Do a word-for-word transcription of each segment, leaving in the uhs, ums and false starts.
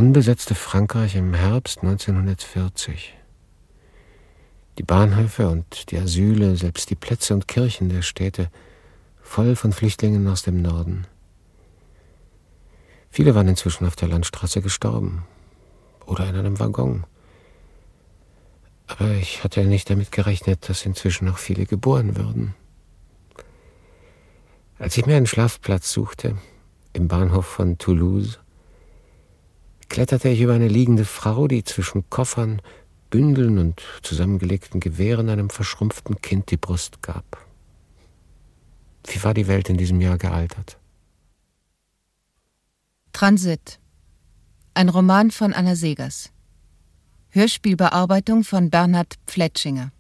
unbesetzte Frankreich im Herbst neunzehnhundertvierzig. Die Bahnhöfe und die Asyle, selbst die Plätze und Kirchen der Städte, voll von Flüchtlingen aus dem Norden. Viele waren inzwischen auf der Landstraße gestorben oder in einem Waggon. Aber ich hatte nicht damit gerechnet, dass inzwischen auch viele geboren würden. Als ich mir einen Schlafplatz suchte, im Bahnhof von Toulouse, kletterte ich über eine liegende Frau, die zwischen Koffern, Bündeln und zusammengelegten Gewehren einem verschrumpften Kind die Brust gab. Wie war die Welt in diesem Jahr gealtert? Transit. Ein Roman von Anna Segers. Hörspielbearbeitung von Bernhard Pfletschinger.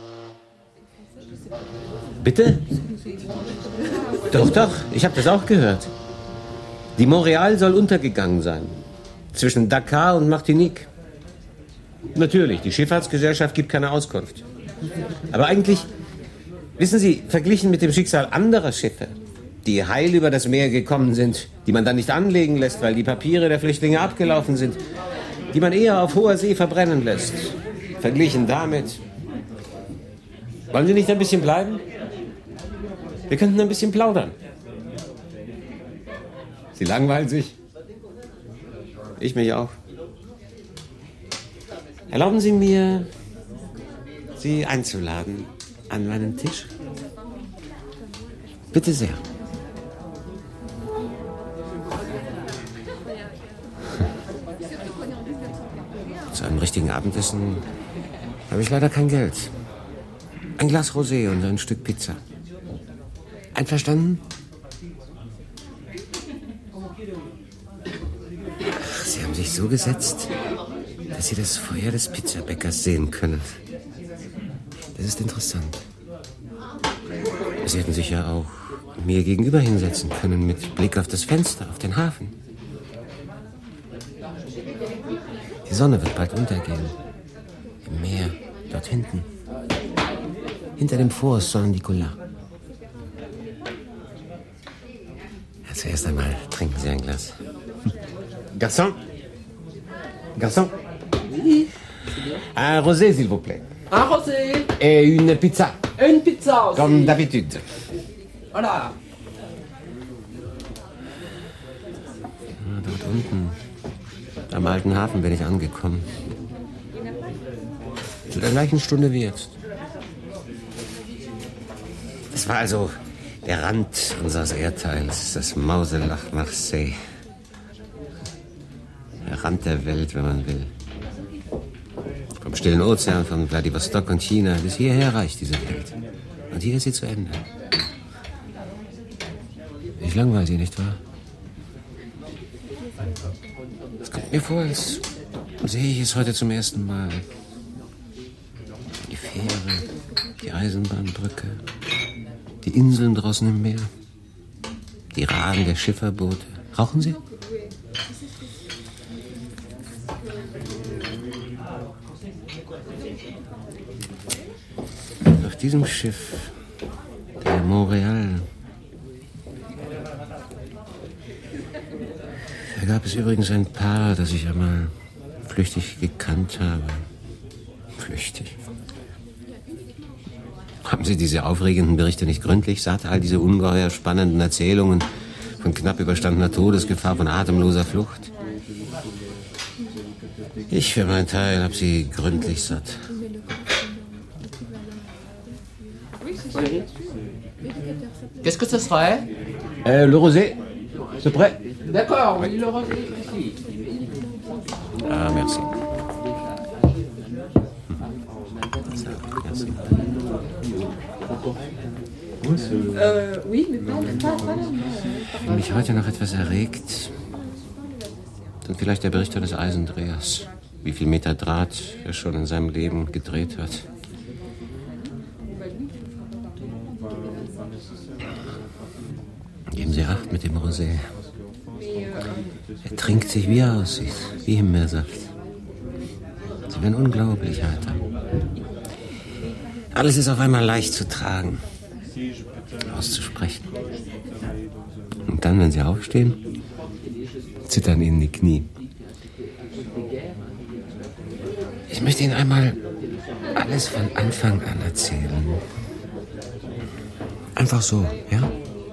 Bitte? Doch, doch, ich habe das auch gehört. Die Montreal soll untergegangen sein. Zwischen Dakar und Martinique. Natürlich, die Schifffahrtsgesellschaft gibt keine Auskunft. Aber eigentlich, wissen Sie, verglichen mit dem Schicksal anderer Schiffe, die heil über das Meer gekommen sind, die man dann nicht anlegen lässt, weil die Papiere der Flüchtlinge abgelaufen sind, die man eher auf hoher See verbrennen lässt. Verglichen damit. Wollen Sie nicht ein bisschen bleiben? Wir könnten ein bisschen plaudern. Sie langweilen sich? Ich mich auch. Erlauben Sie mir, Sie einzuladen an meinen Tisch? Bitte sehr. Zu einem richtigen Abendessen habe ich leider kein Geld. Ein Glas Rosé und ein Stück Pizza. Einverstanden? Ach, Sie haben sich so gesetzt, dass Sie das Feuer des Pizzabäckers sehen können. Das ist interessant. Sie hätten sich ja auch mir gegenüber hinsetzen können, mit Blick auf das Fenster, auf den Hafen. Die Sonne wird bald untergehen. Im Meer, dort hinten. Hinter dem Fort Saint-Nicolas. Ja, zuerst einmal trinken Sie ein Glas. Garçon? Garçon? Oui. Un rosé, s'il vous plaît. Un rosé. Et une pizza. Une pizza aussi. Comme d'habitude. Voilà. Dort unten, am alten Hafen, bin ich angekommen. Zu der gleichen Stunde wie jetzt. Das war also der Rand unseres Erdteils, das Mauselach Marseille. Der Rand der Welt, wenn man will. Vom stillen Ozean, von Vladivostok und China bis hierher reicht diese Welt. Und hier ist sie zu Ende. Ich langweile Sie, nicht wahr? Es kommt mir vor, als sehe ich es heute zum ersten Mal. Die Fähre, die Eisenbahnbrücke, die Inseln draußen im Meer, die Rahen der Schifferboote. Rauchen Sie? Auf diesem Schiff, der Montreal, da gab es übrigens ein Paar, das ich einmal flüchtig gekannt habe. Flüchtig. Haben Sie diese aufregenden Berichte nicht gründlich satt? All diese ungeheuer spannenden Erzählungen von knapp überstandener Todesgefahr, von atemloser Flucht? Ich für meinen Teil habe sie gründlich satt. Qu'est-ce que ce serait? Euh, le rosé, c'est prêt? D'accord, oui, le rosé ici. Ah, merci. Merci. Euh, oui, mais pas, pas, pas Wenn mich heute noch etwas erregt, dann vielleicht der Bericht eines Eisendrehers. Wie viel Meter Draht er schon in seinem Leben gedreht hat. Geben Sie Acht mit dem Rosé. Er trinkt sich, wie er aussieht, wie Himbeersaft. Sie werden unglaublich heiter. Alles ist auf einmal leicht zu tragen, auszusprechen. Und dann, wenn Sie aufstehen, zittern Ihnen die Knie. Ich möchte Ihnen einmal alles von Anfang an erzählen. Einfach so, ja?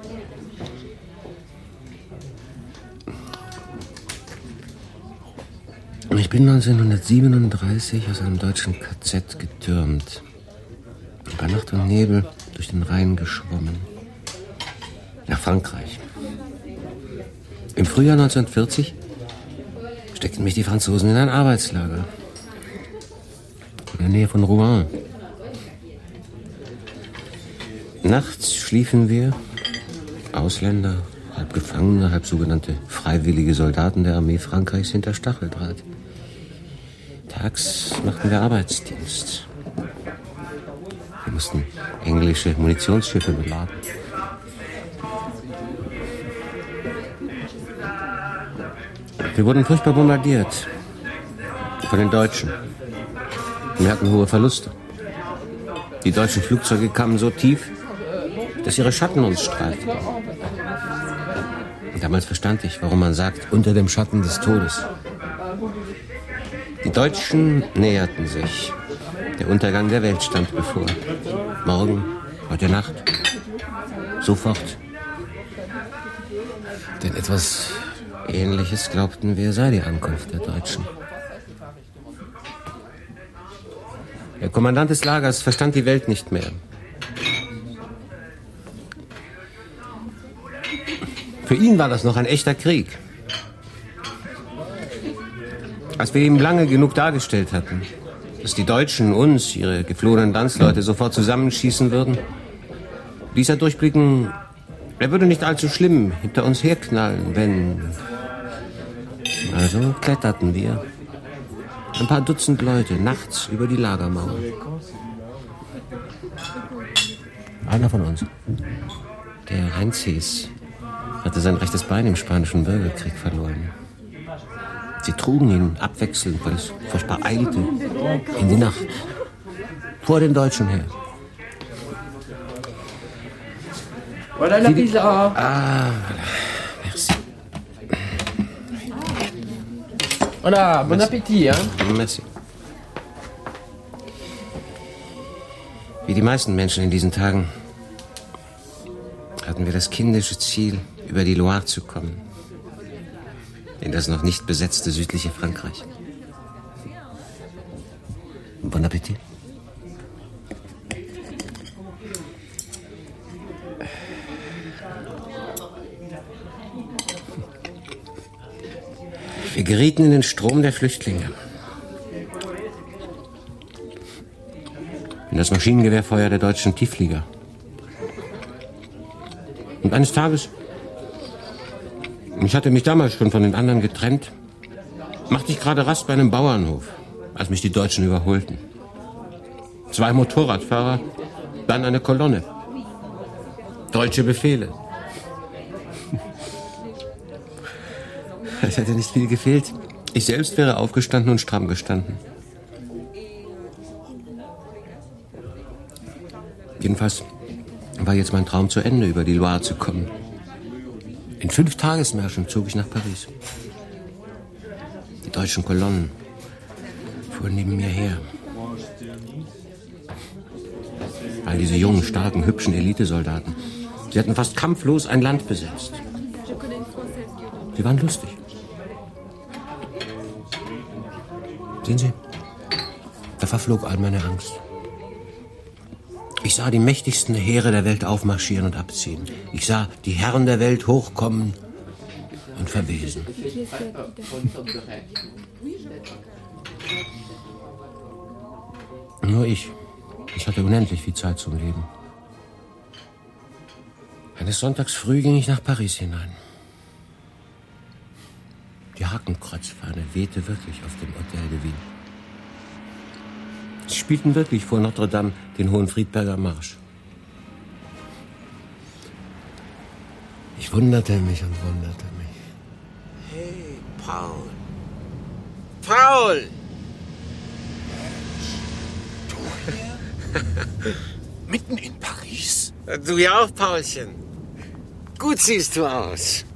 Ich bin neunzehnhundertsiebenunddreißig aus einem deutschen K Z getürmt. Bei Nacht und Nebel durch den Rhein geschwommen. Nach Frankreich. Im Frühjahr neunzehnhundertvierzig steckten mich die Franzosen in ein Arbeitslager. In der Nähe von Rouen. Nachts schliefen wir, Ausländer, halb Gefangene, halb sogenannte freiwillige Soldaten der Armee Frankreichs hinter Stacheldraht. Tags machten wir Arbeitsdienst. Wir mussten englische Munitionsschiffe beladen. Wir wurden furchtbar bombardiert. Von den Deutschen. Wir hatten hohe Verluste. Die deutschen Flugzeuge kamen so tief, dass ihre Schatten uns streiften. Und damals verstand ich, warum man sagt, unter dem Schatten des Todes. Die Deutschen näherten sich. Der Untergang der Welt stand bevor. Morgen, heute Nacht, sofort. Denn etwas Ähnliches glaubten wir, sei die Ankunft der Deutschen. Der Kommandant des Lagers verstand die Welt nicht mehr. Für ihn war das noch ein echter Krieg. Als wir ihm lange genug dargestellt hatten, dass die Deutschen uns, ihre geflohenen Landsleute, sofort zusammenschießen würden, ließ er durchblicken, er würde nicht allzu schlimm hinter uns herknallen, wenn... Also kletterten wir, ein paar Dutzend Leute, nachts über die Lagermauer. Einer von uns, der Heinz hieß, hatte sein rechtes Bein im Spanischen Bürgerkrieg verloren. Sie trugen ihn abwechselnd, weil es furchtbar eilte, in die Nacht, vor den Deutschen her. Voilà la pizza. Ah, voilà. Merci. Voilà, bon appétit, hein? Merci. Wie die meisten Menschen in diesen Tagen hatten wir das kindische Ziel, über die Loire zu kommen. In das noch nicht besetzte südliche Frankreich. Bon Appetit. Wir gerieten in den Strom der Flüchtlinge. In das Maschinengewehrfeuer der deutschen Tiefflieger. Und eines Tages, ich hatte mich damals schon von den anderen getrennt, machte ich gerade Rast bei einem Bauernhof, als mich die Deutschen überholten. Zwei Motorradfahrer, dann eine Kolonne. Deutsche Befehle. Es hätte nicht viel gefehlt. Ich selbst wäre aufgestanden und stramm gestanden. Jedenfalls war jetzt mein Traum zu Ende, über die Loire zu kommen. In fünf Tagesmärschen zog ich nach Paris. Die deutschen Kolonnen fuhren neben mir her. All diese jungen, starken, hübschen Elitesoldaten. Sie hatten fast kampflos ein Land besetzt. Sie waren lustig. Sehen Sie, da verflog all meine Angst. Ich sah die mächtigsten Heere der Welt aufmarschieren und abziehen. Ich sah die Herren der Welt hochkommen und verwesen. Nur ich. Ich hatte unendlich viel Zeit zum Leben. Eines Sonntags früh ging ich nach Paris hinein. Die Hakenkreuzfahne wehte wirklich auf dem Hotel de Ville. Sie spielten wirklich vor Notre Dame den Hohenfriedberger Marsch. Ich wunderte mich und wunderte mich. Hey, Paul. Paul! Du hier? Mitten in Paris? Du ja auch, Paulchen. Gut siehst du aus.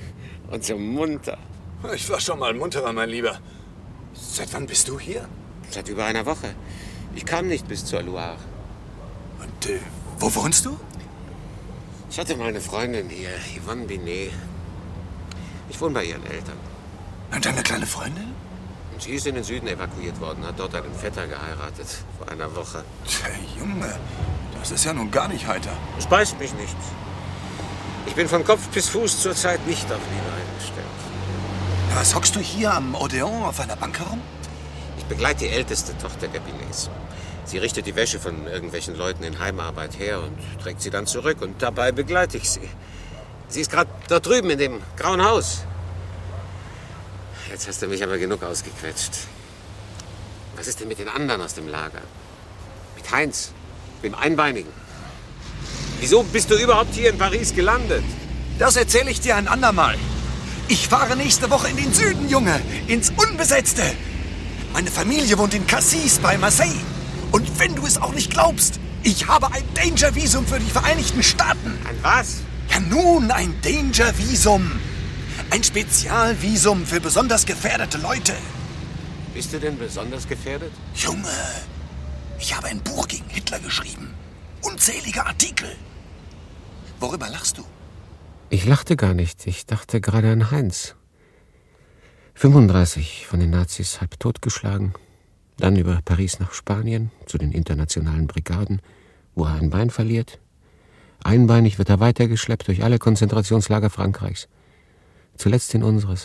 Und so munter. Ich war schon mal munterer, mein Lieber. Seit wann bist du hier? Seit über einer Woche. Ich kam nicht bis zur Loire. Und äh, wo wohnst du? Ich hatte mal eine Freundin hier, Yvonne Binet. Ich wohne bei ihren Eltern. Und deine kleine Freundin? Sie ist in den Süden evakuiert worden, hat dort einen Vetter geheiratet, vor einer Woche. Tja, Junge, das ist ja nun gar nicht heiter. Es beißt mich nicht. Ich bin von Kopf bis Fuß zurzeit nicht auf Liebe eingestellt. Was hockst du hier am Odeon auf einer Bank herum? Ich begleite die älteste Tochter der Binets. Sie richtet die Wäsche von irgendwelchen Leuten in Heimarbeit her und trägt sie dann zurück. Und dabei begleite ich sie. Sie ist gerade dort drüben in dem grauen Haus. Jetzt hast du mich aber genug ausgequetscht. Was ist denn mit den anderen aus dem Lager? Mit Heinz, dem Einbeinigen? Wieso bist du überhaupt hier in Paris gelandet? Das erzähle ich dir ein andermal. Ich fahre nächste Woche in den Süden, Junge. Ins Unbesetzte. Meine Familie wohnt in Cassis bei Marseille. Und wenn du es auch nicht glaubst, ich habe ein Danger-Visum für die Vereinigten Staaten. Ein was? Ja nun, ein Danger-Visum. Ein Spezialvisum für besonders gefährdete Leute. Bist du denn besonders gefährdet? Junge, ich habe ein Buch gegen Hitler geschrieben. Unzählige Artikel. Worüber lachst du? Ich lachte gar nicht. Ich dachte gerade an Heinz. fünfunddreißig, von den Nazis halb totgeschlagen. Dann über Paris nach Spanien, zu den internationalen Brigaden, wo er ein Bein verliert. Einbeinig wird er weitergeschleppt durch alle Konzentrationslager Frankreichs. Zuletzt in unseres.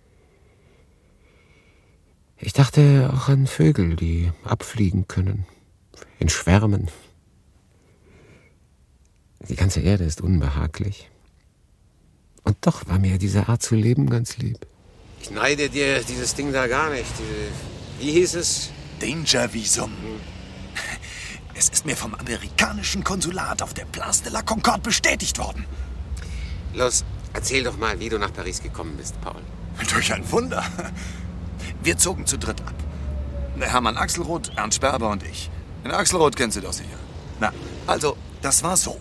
Ich dachte auch an Vögel, die abfliegen können. In Schwärmen. Die ganze Erde ist unbehaglich. Und doch war mir diese Art zu leben ganz lieb. Ich neide dir dieses Ding da gar nicht. Wie hieß es? Danger-Visum. Es ist mir vom amerikanischen Konsulat auf der Place de la Concorde bestätigt worden. Los, erzähl doch mal, wie du nach Paris gekommen bist, Paul. Durch ein Wunder. Wir zogen zu dritt ab. Der Hermann Axelrod, Ernst Sperber und ich. Den Axelrod kennst du doch sicher. Na, also, das war so.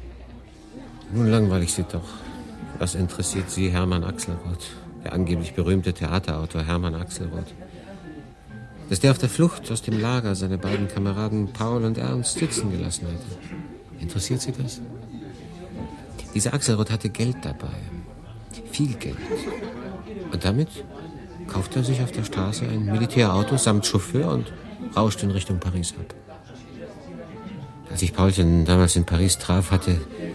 Nun langweilig sie doch. Was interessiert Sie Hermann Axelrod? Der angeblich berühmte Theaterautor Hermann Axelrod. Dass der auf der Flucht aus dem Lager seine beiden Kameraden Paul und Ernst sitzen gelassen hatte. Interessiert Sie das? Dieser Axelrod hatte Geld dabei. Viel Geld. Und damit kaufte er sich auf der Straße ein Militärauto samt Chauffeur und rauschte in Richtung Paris ab. Als ich Paulchen damals in Paris traf, hatte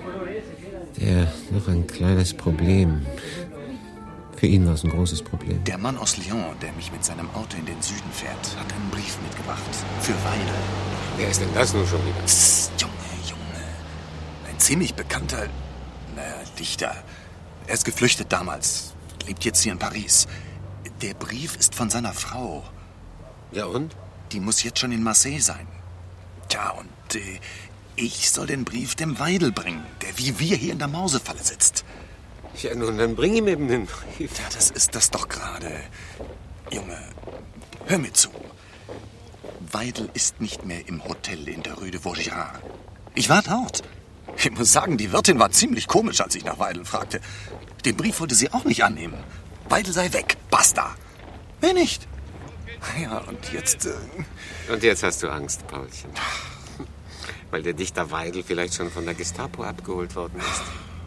der noch ein kleines Problem. Für ihn war es ein großes Problem. Der Mann aus Lyon, der mich mit seinem Auto in den Süden fährt, hat einen Brief mitgebracht. Für Weidel. Wer ist denn das nun schon wieder? Psst, Junge, Junge. Ein ziemlich bekannter, naja, Dichter. Er ist geflüchtet damals. Lebt jetzt hier in Paris. Der Brief ist von seiner Frau. Ja und? Die muss jetzt schon in Marseille sein. Tja, und äh, ich soll den Brief dem Weidel bringen, der wie wir hier in der Mausefalle sitzt. Ja, nun, dann bring ihm eben den Brief. Ja, das ist das doch gerade. Junge, hör mir zu. Weidel ist nicht mehr im Hotel in der Rue de Vaugirard. Ich war dort. Ich muss sagen, die Wirtin war ziemlich komisch, als ich nach Weidel fragte. Den Brief wollte sie auch nicht annehmen. Weidel sei weg. Basta. Wer nicht? Ja, und jetzt... Äh... Und jetzt hast du Angst, Paulchen. Weil der Dichter Weidel vielleicht schon von der Gestapo abgeholt worden ist.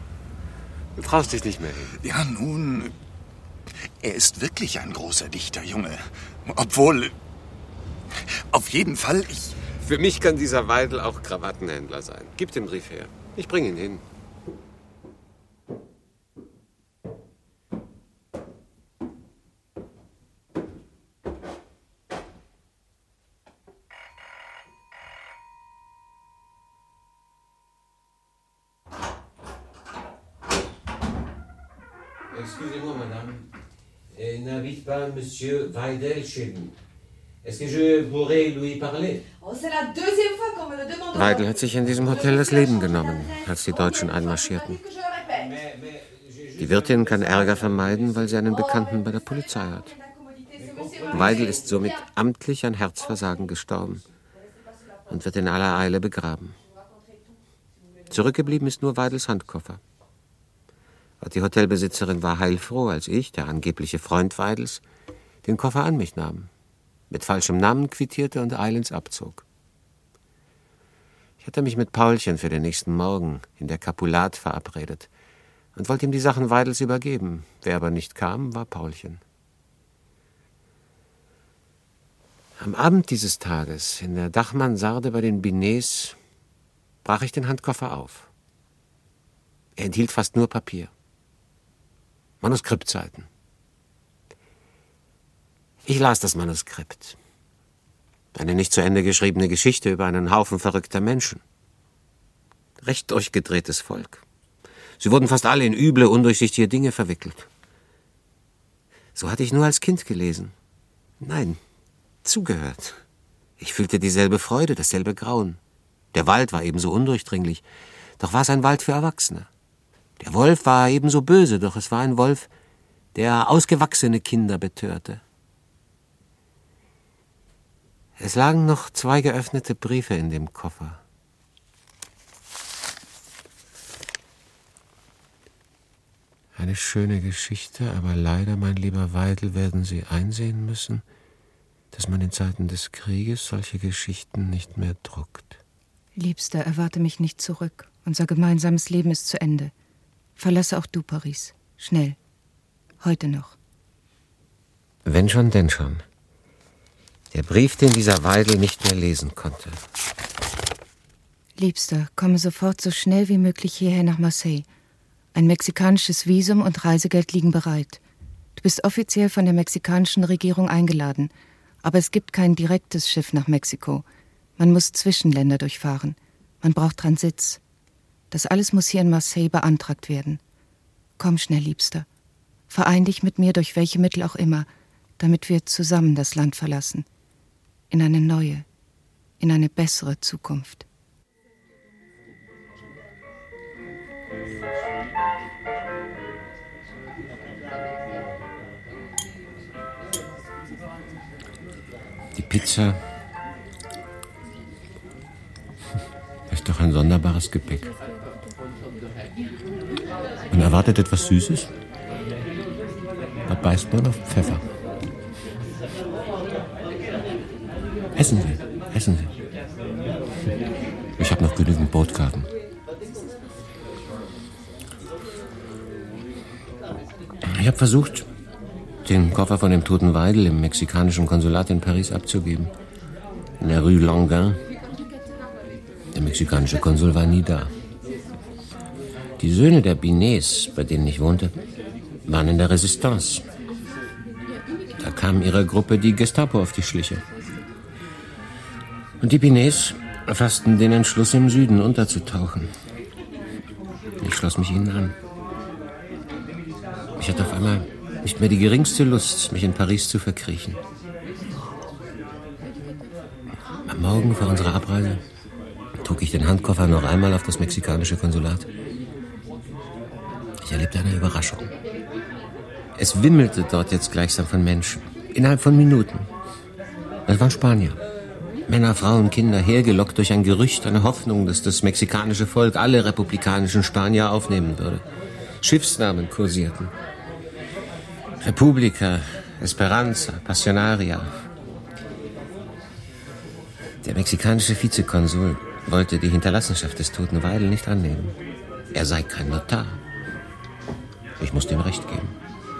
Du traust dich nicht mehr hin. Ja, nun... Er ist wirklich ein großer Dichter, Junge. Obwohl... Auf jeden Fall, ich... Für mich kann dieser Weidel auch Krawattenhändler sein. Gib den Brief her. Ich bring ihn hin. Excusez-moi, madame. Euh, n'habite pas monsieur Weidel chez vous. Est-ce que je pourrais lui parler? Weidel hat sich in diesem Hotel das Leben genommen, als die Deutschen einmarschierten. Die Wirtin kann Ärger vermeiden, weil sie einen Bekannten bei der Polizei hat. Weidel ist somit amtlich an Herzversagen gestorben und wird in aller Eile begraben. Zurückgeblieben ist nur Weidels Handkoffer. Die Hotelbesitzerin war heilfroh, als ich, der angebliche Freund Weidels, den Koffer an mich nahm. mit falschem Namen quittierte und eilends abzog. Ich hatte mich mit Paulchen für den nächsten Morgen in der Capulat verabredet und wollte ihm die Sachen Weidels übergeben. Wer aber nicht kam, war Paulchen. Am Abend dieses Tages, in der Dachmansarde bei den Binets, brach ich den Handkoffer auf. Er enthielt fast nur Papier. Manuskriptseiten. Ich las das Manuskript. Eine nicht zu Ende geschriebene Geschichte über einen Haufen verrückter Menschen. Recht durchgedrehtes Volk. Sie wurden fast alle in üble, undurchsichtige Dinge verwickelt. So hatte ich nur als Kind gelesen. Nein, zugehört. Ich fühlte dieselbe Freude, dasselbe Grauen. Der Wald war ebenso undurchdringlich, doch war es ein Wald für Erwachsene. Der Wolf war ebenso böse, doch es war ein Wolf, der ausgewachsene Kinder betörte. Es lagen noch zwei geöffnete Briefe in dem Koffer. Eine schöne Geschichte, aber leider, mein lieber Weidel, werden Sie einsehen müssen, dass man in Zeiten des Krieges solche Geschichten nicht mehr druckt. Liebster, erwarte mich nicht zurück. Unser gemeinsames Leben ist zu Ende. Verlasse auch du Paris. Schnell. Heute noch. Wenn schon, denn schon. Der Brief, den dieser Weidel nicht mehr lesen konnte. Liebster, komme sofort so schnell wie möglich hierher nach Marseille. Ein mexikanisches Visum und Reisegeld liegen bereit. Du bist offiziell von der mexikanischen Regierung eingeladen, aber es gibt kein direktes Schiff nach Mexiko. Man muss Zwischenländer durchfahren. Man braucht Transits. Das alles muss hier in Marseille beantragt werden. Komm schnell, Liebster. Verein dich mit mir durch welche Mittel auch immer, damit wir zusammen das Land verlassen. In eine neue, in eine bessere Zukunft. Die Pizza ist doch ein sonderbares Gebäck. Man erwartet etwas Süßes, da beißt man auf Pfeffer. Essen Sie, essen Sie. Ich habe noch genügend Brotkarten. Ich habe versucht, den Koffer von dem toten Weidel im mexikanischen Konsulat in Paris abzugeben. In der Rue Languin. Der mexikanische Konsul war nie da. Die Söhne der Binets, bei denen ich wohnte, waren in der Resistance. Da kam ihrer Gruppe die Gestapo auf die Schliche. Und die Binets fassten den Entschluss, im Süden unterzutauchen. Ich schloss mich ihnen an. Ich hatte auf einmal nicht mehr die geringste Lust, mich in Paris zu verkriechen. Am Morgen vor unserer Abreise trug ich den Handkoffer noch einmal auf das mexikanische Konsulat. Ich erlebte eine Überraschung. Es wimmelte dort jetzt gleichsam von Menschen. Innerhalb von Minuten. Das waren Spanier. Männer, Frauen, Kinder, hergelockt durch ein Gerücht, eine Hoffnung, dass das mexikanische Volk alle republikanischen Spanier aufnehmen würde. Schiffsnamen kursierten. Republica, Esperanza, Pasionaria. Der mexikanische Vizekonsul wollte die Hinterlassenschaft des toten Weidel nicht annehmen. Er sei kein Notar. Ich musste ihm recht geben.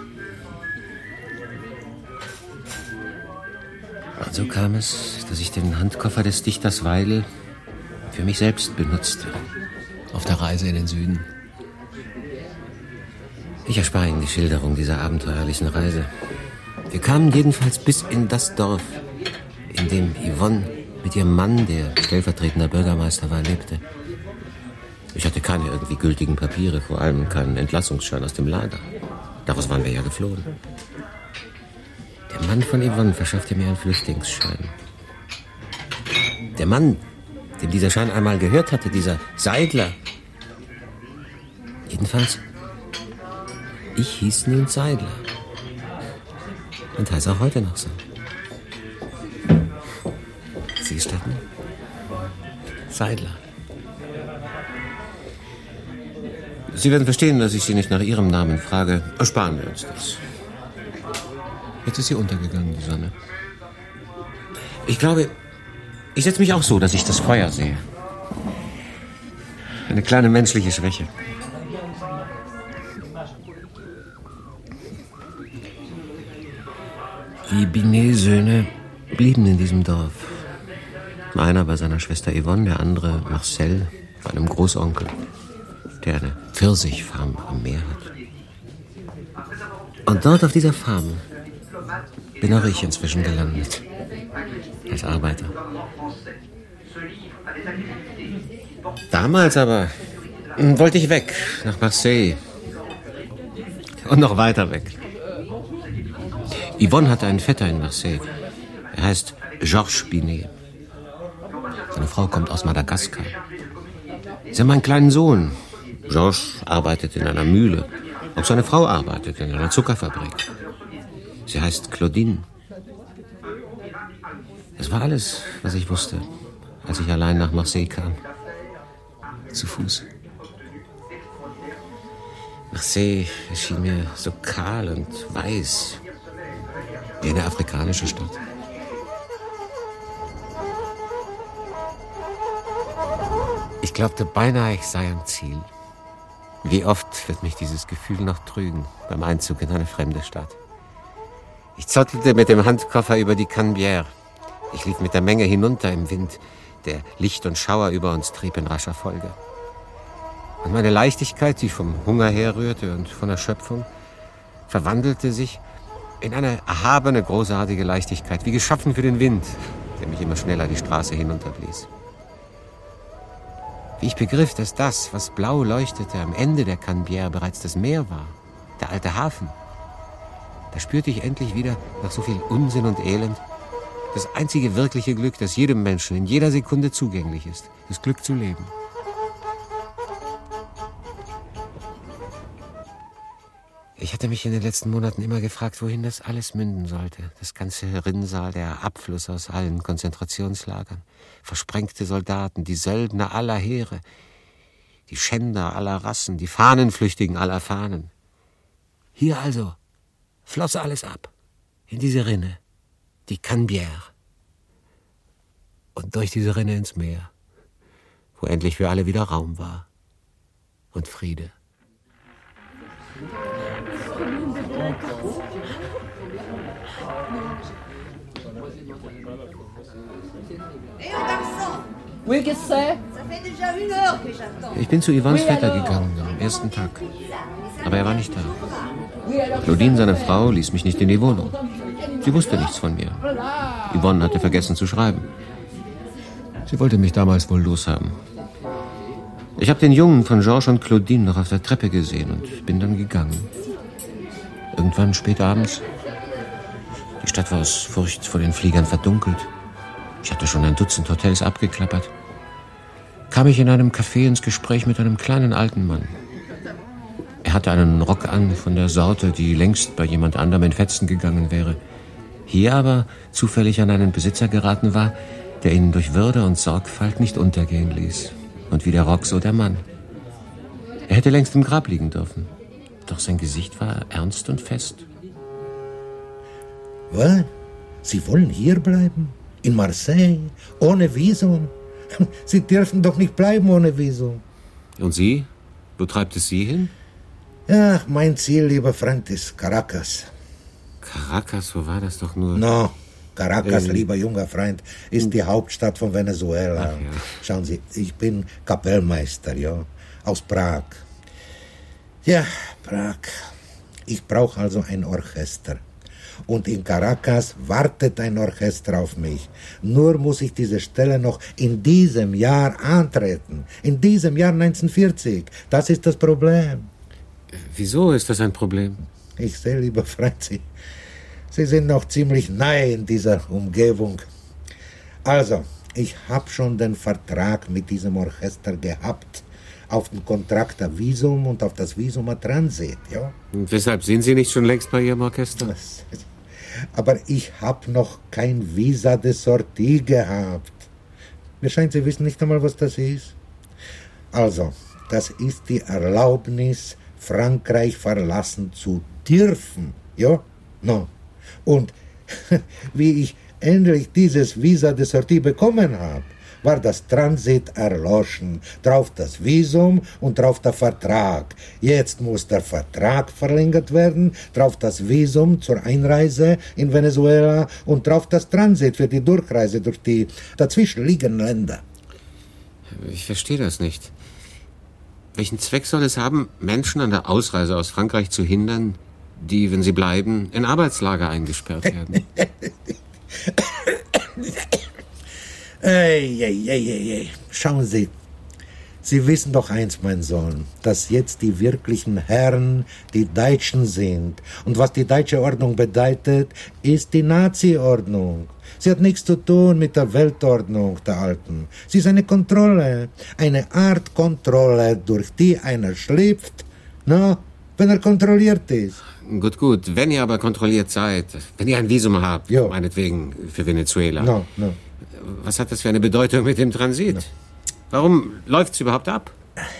Und so kam es, dass ich den Handkoffer des Dichters Weidel für mich selbst benutzte. Auf der Reise in den Süden. Ich erspare Ihnen die Schilderung dieser abenteuerlichen Reise. Wir kamen jedenfalls bis in das Dorf, in dem Yvonne mit ihrem Mann, der stellvertretender Bürgermeister war, lebte. Ich hatte keine irgendwie gültigen Papiere, vor allem keinen Entlassungsschein aus dem Lager. Daraus waren wir ja geflohen. Der Mann von Yvonne verschaffte mir einen Flüchtlingsschein. Der Mann, dem dieser Schein einmal gehört hatte, dieser Seidler. Jedenfalls, ich hieß nun Seidler. Und heiße auch heute noch so. Sie gestatten? Seidler. Sie werden verstehen, dass ich Sie nicht nach Ihrem Namen frage. Ersparen wir uns das. Jetzt ist sie untergegangen, die Sonne. Ich glaube, ich setze mich auch so, dass ich das Feuer sehe. Eine kleine menschliche Schwäche. Die Binet-Söhne blieben in diesem Dorf. Einer bei seiner Schwester Yvonne, der andere Marcel bei einem Großonkel, der eine Pfirsichfarm am Meer hat. Und dort auf dieser Farm bin auch ich inzwischen gelandet. Als Arbeiter. Damals aber wollte ich weg, nach Marseille. Und noch weiter weg. Yvonne hatte einen Vetter in Marseille. Er heißt Georges Binet. Seine Frau kommt aus Madagaskar. Sie haben einen kleinen Sohn. Georges arbeitet in einer Mühle. Auch seine Frau arbeitet in einer Zuckerfabrik. Sie heißt Claudine. Das war alles, was ich wusste, als ich allein nach Marseille kam. Zu Fuß. Marseille erschien mir so kahl und weiß, wie eine afrikanische Stadt. Ich glaubte beinahe, ich sei am Ziel. Wie oft wird mich dieses Gefühl noch trügen beim Einzug in eine fremde Stadt. Ich zottelte mit dem Handkoffer über die Canebière. Ich lief mit der Menge hinunter im Wind, der Licht und Schauer über uns trieb in rascher Folge. Und meine Leichtigkeit, die vom Hunger herrührte und von Erschöpfung, verwandelte sich in eine erhabene, großartige Leichtigkeit, wie geschaffen für den Wind, der mich immer schneller die Straße hinunterblies. Wie ich begriff, dass das, was blau leuchtete, am Ende der Canebière bereits das Meer war, der alte Hafen, da spürte ich endlich wieder, nach so viel Unsinn und Elend, das einzige wirkliche Glück, das jedem Menschen in jeder Sekunde zugänglich ist. Das Glück zu leben. Ich hatte mich in den letzten Monaten immer gefragt, wohin das alles münden sollte. Das ganze Rinnsal, der Abfluss aus allen Konzentrationslagern. Versprengte Soldaten, die Söldner aller Heere, die Schänder aller Rassen, die Fahnenflüchtigen aller Fahnen. Hier also floss alles ab, in diese Rinne. Die Canebière. Und durch diese Rinne ins Meer, wo endlich für alle wieder Raum war und Friede. Ich bin zu Yvonnes Vetter gegangen am ersten Tag, aber er war nicht da. Claudine, seine Frau, ließ mich nicht in die Wohnung. Sie wusste nichts von mir. Yvonne hatte vergessen zu schreiben. Sie wollte mich damals wohl loshaben. Ich habe den Jungen von Georges und Claudine noch auf der Treppe gesehen und bin dann gegangen. Irgendwann spät abends. Die Stadt war aus Furcht vor den Fliegern verdunkelt. Ich hatte schon ein Dutzend Hotels abgeklappert. Kam ich in einem Café ins Gespräch mit einem kleinen alten Mann. Er hatte einen Rock an von der Sorte, die längst bei jemand anderem in Fetzen gegangen wäre. Hier aber zufällig an einen Besitzer geraten war, der ihn durch Würde und Sorgfalt nicht untergehen ließ. Und wie der Rock, so der Mann. Er hätte längst im Grab liegen dürfen. Doch sein Gesicht war ernst und fest. Was? Sie wollen hier bleiben? In Marseille? Ohne Visum? Sie dürfen doch nicht bleiben ohne Visum. Und Sie? Wo treibt es Sie hin? Ja, mein Ziel, lieber Freund, ist Caracas. Caracas, wo war das doch nur? No, Caracas, äh, lieber junger Freund, ist die Hauptstadt von Venezuela. Ach, ja. Schauen Sie, ich bin Kapellmeister, ja, aus Prag. Ja, Prag. Ich brauche also ein Orchester. Und in Caracas wartet ein Orchester auf mich. Nur muss ich diese Stelle noch in diesem Jahr antreten. In diesem Jahr neunzehnhundertvierzig. Das ist das Problem. Wieso ist das ein Problem? Ich sehe, lieber Freund, Sie, Sie sind noch ziemlich neu in dieser Umgebung. Also, ich habe schon den Vertrag mit diesem Orchester gehabt. Auf den Kontrakt der Visum und auf das Visum a Transit, ja. Und weshalb sind Sie nicht schon längst bei Ihrem Orchester? Aber ich habe noch kein Visa de Sortie gehabt. Mir scheint, Sie wissen nicht einmal, was das ist. Also, das ist die Erlaubnis, Frankreich verlassen zu dürfen, ja? No. Und wie ich endlich dieses Visa de Sortie bekommen habe, war das Transit erloschen. Drauf das Visum und drauf der Vertrag. Jetzt muss der Vertrag verlängert werden, drauf das Visum zur Einreise in Venezuela und drauf das Transit für die Durchreise durch die dazwischenliegenden Länder. Ich verstehe das nicht. Welchen Zweck soll es haben, Menschen an der Ausreise aus Frankreich zu hindern, die, wenn sie bleiben, in Arbeitslager eingesperrt werden? Ey, ey, ey, ey, ey. Schauen Sie, Sie wissen doch eins, mein Sohn, dass jetzt die wirklichen Herren die Deutschen sind. Und was die deutsche Ordnung bedeutet, ist die Nazi-Ordnung. Sie hat nichts zu tun mit der Weltordnung der Alten. Sie ist eine Kontrolle, eine Art Kontrolle, durch die einer schlüpft, no, wenn er kontrolliert ist. Gut, gut. Wenn ihr aber kontrolliert seid, wenn ihr ein Visum habt, jo. meinetwegen für Venezuela. No, no. Was hat das für eine Bedeutung mit dem Transit? No. Warum läuft's überhaupt ab?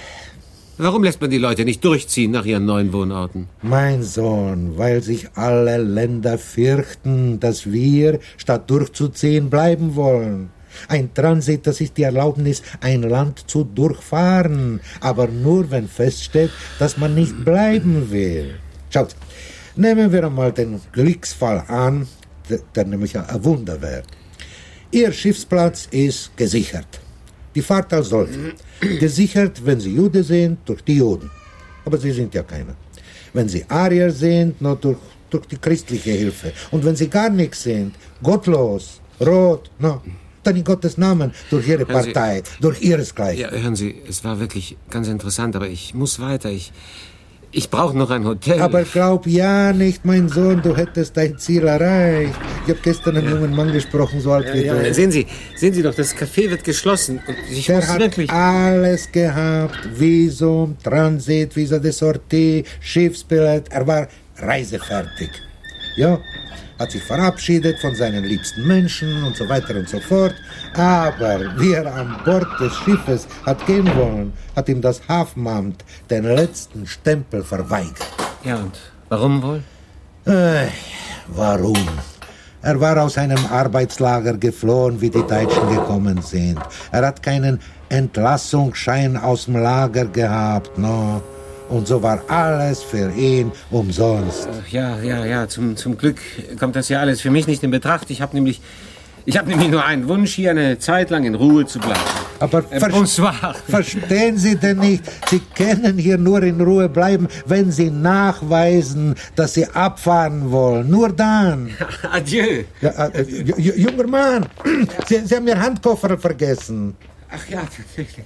Warum lässt man die Leute nicht durchziehen nach ihren neuen Wohnorten? Mein Sohn, weil sich alle Länder fürchten, dass wir, statt durchzuziehen, bleiben wollen. Ein Transit, das ist die Erlaubnis, ein Land zu durchfahren, aber nur, wenn feststeht, dass man nicht bleiben will. Schaut, nehmen wir einmal den Glücksfall an, der, der nämlich ein Wunder wäre. Ihr Schiffsplatz ist gesichert. Die Fahrt als solche. Gesichert, wenn Sie Jude sind, durch die Juden. Aber Sie sind ja keiner. Wenn Sie Arier sind, nur durch, durch die christliche Hilfe. Und wenn Sie gar nichts sind, gottlos, rot, no, dann in Gottes Namen, durch Ihre hören Partei, Sie, durch Ihresgleichen. Ja, hören Sie, es war wirklich ganz interessant, aber ich muss weiter. Ich, ich brauche noch ein Hotel. Aber glaub ja nicht, mein Sohn, du hättest dein Ziel erreicht. Ich habe gestern einen ja. jungen Mann gesprochen, so alt ja, wie ja. du. Sehen Sie, sehen Sie doch, das Café wird geschlossen. Und ich Der muss hat wirklich... alles gehabt. Visum, Transit, Visa de Sortie, Schiffsbillett. Er war reisefertig. Ja, hat sich verabschiedet von seinen liebsten Menschen und so weiter und so fort. Aber wie er an Bord des Schiffes hat gehen wollen, hat ihm das Hafenamt den letzten Stempel verweigert. Ja, und warum wohl? Äh, warum? Er war aus einem Arbeitslager geflohen, wie die Deutschen gekommen sind. Er hat keinen Entlassungsschein aus dem Lager gehabt, no. Und so war alles für ihn umsonst. Ja, ja, ja, zum, zum Glück kommt das ja alles für mich nicht in Betracht. Ich habe nämlich, ich habe nämlich nur einen Wunsch, hier eine Zeit lang in Ruhe zu bleiben. Aber äh, ver bonsoir. Verstehen Sie denn nicht, Sie können hier nur in Ruhe bleiben, wenn Sie nachweisen, dass Sie abfahren wollen. Nur dann. Adieu. Ja, äh, junger Mann, Sie, Sie haben Ihr Handkoffer vergessen. Ach ja, tatsächlich.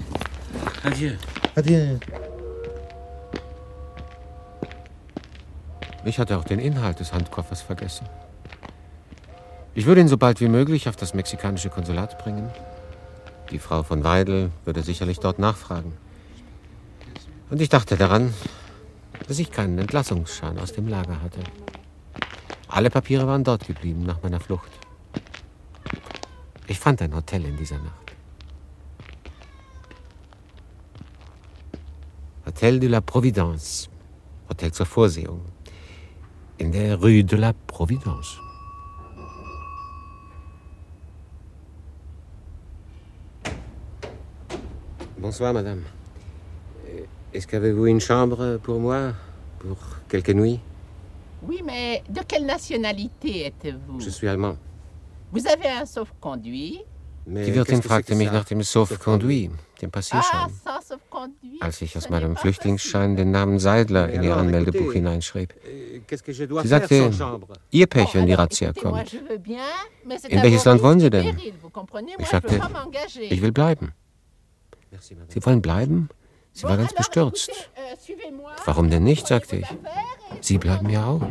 Adieu. Adieu. Ich hatte auch den Inhalt des Handkoffers vergessen. Ich würde ihn so bald wie möglich auf das mexikanische Konsulat bringen. Die Frau von Weidel würde sicherlich dort nachfragen. Und ich dachte daran, dass ich keinen Entlassungsschein aus dem Lager hatte. Alle Papiere waren dort geblieben nach meiner Flucht. Ich fand ein Hotel in dieser Nacht. Hotel de la Providence. Hotel zur Vorsehung. In der Rue de la Providence. Bonsoir, madame. Est-ce qu'avez-vous une chambre pour moi, pour quelques nuits? Oui, mais de quelle nationalité êtes-vous? Je suis allemand. Vous avez un sauf-conduit? Die Wirtin fragte mich nach dem Sauf-Conduit, dem Passierschein. Ah, Sauf-Conduit. Als ich aus meinem Flüchtlingsschein den Namen Seidler in ihr Anmeldebuch hineinschrieb. Sie sagte, ihr Pech, wenn die Razzia kommt. In welches Land wollen Sie denn? Ich sagte, ich will bleiben. Sie wollen bleiben? Sie war ganz bestürzt. Warum denn nicht, sagte ich. Sie bleiben ja auch.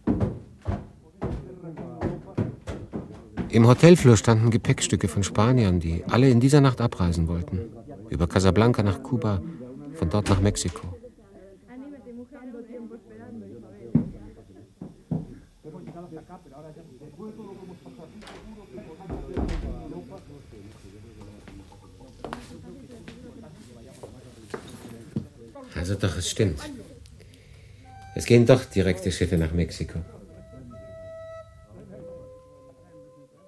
Im Hotelflur standen Gepäckstücke von Spaniern, die alle in dieser Nacht abreisen wollten. Über Casablanca nach Kuba, von dort nach Mexiko. Also doch, es stimmt. Es gehen doch direkte Schiffe nach Mexiko.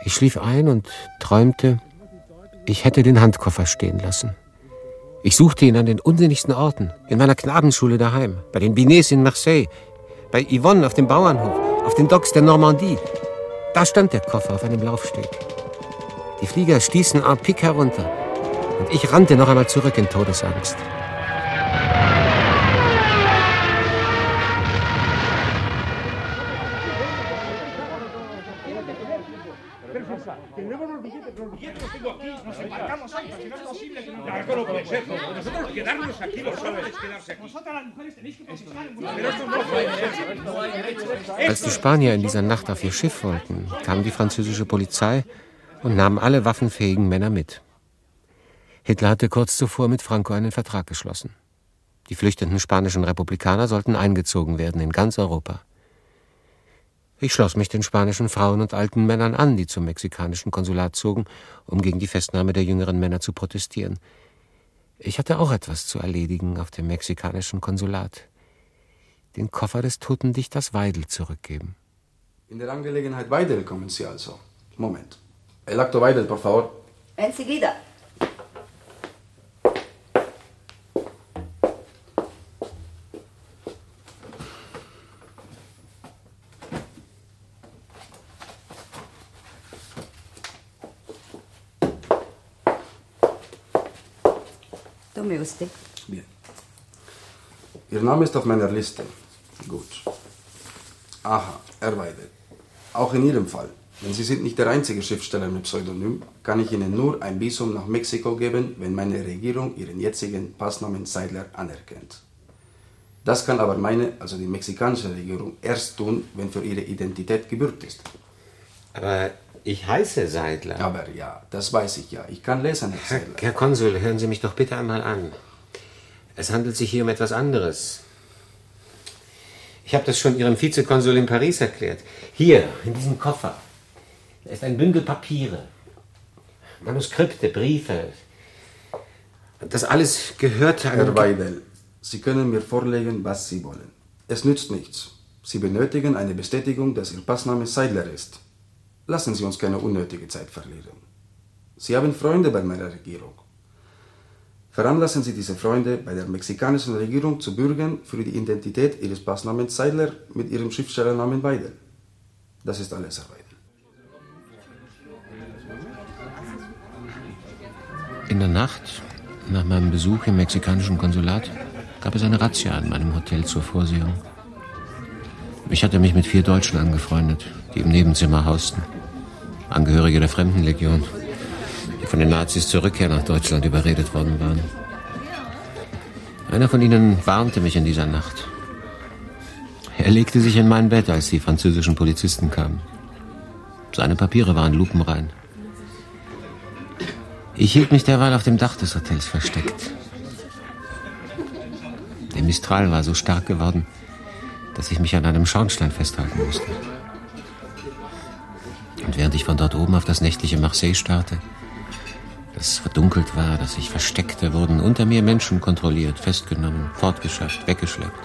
Ich schlief ein und träumte, ich hätte den Handkoffer stehen lassen. Ich suchte ihn an den unsinnigsten Orten, in meiner Knabenschule daheim, bei den Binets in Marseille, bei Yvonne auf dem Bauernhof, auf den Docks der Normandie. Da stand der Koffer auf einem Laufsteg. Die Flieger stießen en pic herunter und ich rannte noch einmal zurück in Todesangst. Als die Spanier in dieser Nacht auf ihr Schiff wollten, kam die französische Polizei und nahm alle waffenfähigen Männer mit. Hitler hatte kurz zuvor mit Franco einen Vertrag geschlossen. Die flüchtenden spanischen Republikaner sollten eingezogen werden in ganz Europa. Ich schloss mich den spanischen Frauen und alten Männern an, die zum mexikanischen Konsulat zogen, um gegen die Festnahme der jüngeren Männer zu protestieren. Ich hatte auch etwas zu erledigen auf dem mexikanischen Konsulat. Den Koffer des toten Dichters Weidel zurückgeben. In der Angelegenheit Weidel kommen Sie also. Moment. El acto Weidel, por favor. Enseguida. Tome usted. Bien. Ihr Name ist auf meiner Liste. Gut. Aha, Herr Weidel. Auch in Ihrem Fall, denn Sie sind nicht der einzige Schriftsteller mit Pseudonym, kann ich Ihnen nur ein Visum nach Mexiko geben, wenn meine Regierung Ihren jetzigen Passnamen Seidler anerkennt. Das kann aber meine, also die mexikanische Regierung, erst tun, wenn für Ihre Identität gebürgt ist. Aber ich heiße Seidler. Aber ja, das weiß ich ja. Ich kann lesen, Herr Herr, Seidler. Herr Konsul, hören Sie mich doch bitte einmal an. Es handelt sich hier um etwas anderes. Ich habe das schon Ihrem Vizekonsul in Paris erklärt. Hier, in diesem Koffer, da ist ein Bündel Papiere, Manuskripte, Briefe. Das alles gehört einem... Herr Weidel, Sie können mir vorlegen, was Sie wollen. Es nützt nichts. Sie benötigen eine Bestätigung, dass Ihr Passname Seidler ist. Lassen Sie uns keine unnötige Zeit verlieren. Sie haben Freunde bei meiner Regierung. Veranlassen Sie diese Freunde, bei der mexikanischen Regierung zu bürgen für die Identität Ihres Passnamens Seidler mit Ihrem Schriftstellernamen Weidel. Das ist alles, Herr Weidel. In der Nacht, nach meinem Besuch im mexikanischen Konsulat, gab es eine Razzia in meinem Hotel zur Vorsehung. Ich hatte mich mit vier Deutschen angefreundet, die im Nebenzimmer hausten. Angehörige der Fremdenlegion, die von den Nazis zur Rückkehr nach Deutschland überredet worden waren. Einer von ihnen warnte mich in dieser Nacht. Er legte sich in mein Bett, als die französischen Polizisten kamen. Seine Papiere waren lupenrein. Ich hielt mich derweil auf dem Dach des Hotels versteckt. Der Mistral war so stark geworden, dass ich mich an einem Schornstein festhalten musste. Und während ich von dort oben auf das nächtliche Marseille starrte, das verdunkelt war, das sich versteckte, wurden unter mir Menschen kontrolliert, festgenommen, fortgeschafft, weggeschleppt.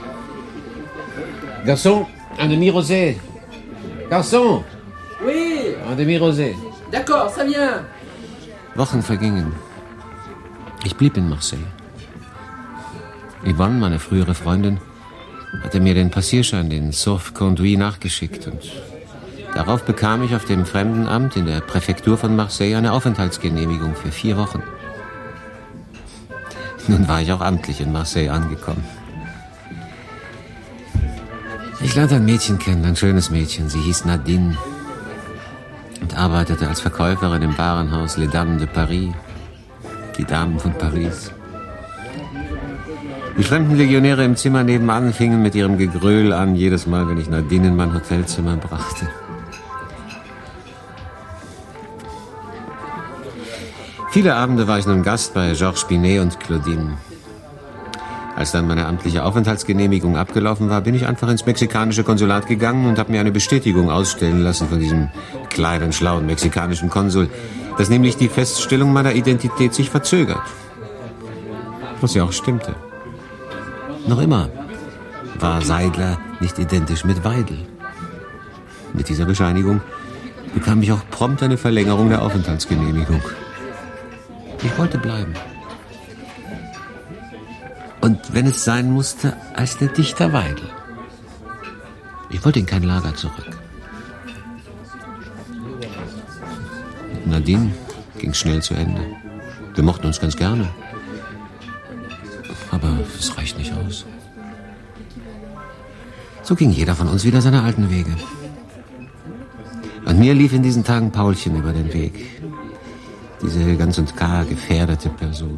Garçon, un demi-rosé. Garçon, Oui, un demi-rosé. d'accord, ça vient. Wochen vergingen. Ich blieb in Marseille. Yvonne, meine frühere Freundin, hatte mir den Passierschein, den Sauf-Conduit, nachgeschickt und darauf bekam ich auf dem Fremdenamt in der Präfektur von Marseille eine Aufenthaltsgenehmigung für vier Wochen. Nun war ich auch amtlich in Marseille angekommen. Ich lernte ein Mädchen kennen, ein schönes Mädchen. Sie hieß Nadine und arbeitete als Verkäuferin im Warenhaus Les Dames de Paris, die Damen von Paris. Die fremden Legionäre im Zimmer nebenan fingen mit ihrem Gegröhl an, jedes Mal, wenn ich Nadine in mein Hotelzimmer brachte. Viele Abende war ich nun Gast bei Georges Binet und Claudine. Als dann meine amtliche Aufenthaltsgenehmigung abgelaufen war, bin ich einfach ins mexikanische Konsulat gegangen und habe mir eine Bestätigung ausstellen lassen von diesem kleinen, schlauen mexikanischen Konsul, dass nämlich die Feststellung meiner Identität sich verzögert. Was ja auch stimmte. Noch immer war Seidler nicht identisch mit Weidel. Mit dieser Bescheinigung bekam ich auch prompt eine Verlängerung der Aufenthaltsgenehmigung. Ich wollte bleiben. Und wenn es sein musste, als der Dichter Weidel. Ich wollte in kein Lager zurück. Mit Nadine ging es schnell zu Ende. Wir mochten uns ganz gerne. Aber es reicht nicht aus. So ging jeder von uns wieder seine alten Wege. Und mir lief in diesen Tagen Paulchen über den Weg. Diese ganz und gar gefährdete Person.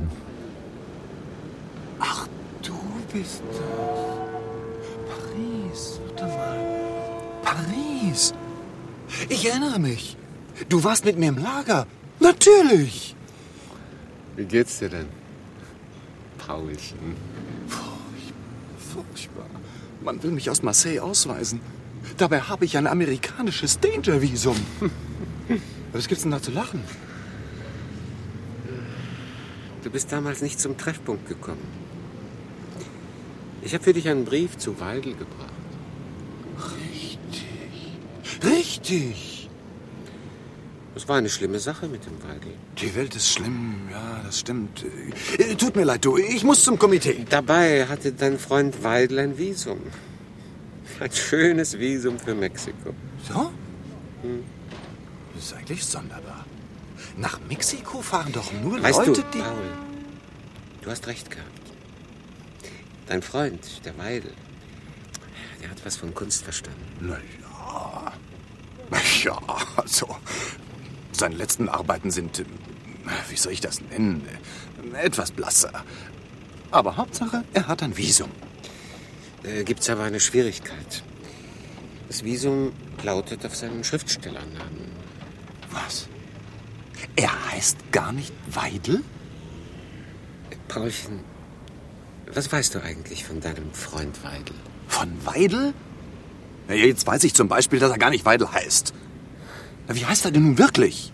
Ach, du bist das. Paris, warte mal. Paris. Ich erinnere mich. Du warst mit mir im Lager. Natürlich. Wie geht's dir denn, Paulchen? Furchtbar, furchtbar. Man will mich aus Marseille ausweisen. Dabei habe ich ein amerikanisches Danger-Visum. Was gibt's denn da zu lachen? Du bist damals nicht zum Treffpunkt gekommen. Ich habe für dich einen Brief zu Weidel gebracht. Richtig. Richtig. Es war eine schlimme Sache mit dem Weidel. Die Welt ist schlimm, ja, das stimmt. Äh, Tut mir leid, du, ich muss zum Komitee. Dabei hatte dein Freund Weidel ein Visum. Ein schönes Visum für Mexiko. So? Hm. Das ist eigentlich sonderbar. Nach Mexiko fahren doch nur weißt Leute, du, die... Paul, du hast recht gehabt. Dein Freund, der Weidel, der hat was von Kunst verstanden. Na ja. Na ja, also... Seine letzten Arbeiten sind, wie soll ich das nennen, etwas blasser. Aber Hauptsache, er hat ein Visum. Äh, gibt's aber eine Schwierigkeit. Das Visum lautet auf seinen Schriftstellernamen. Was? Er heißt gar nicht Weidel? Paulchen, was weißt du eigentlich von deinem Freund Weidel? Von Weidel? Ja, jetzt weiß ich zum Beispiel, dass er gar nicht Weidel heißt. Na, wie heißt er denn nun wirklich?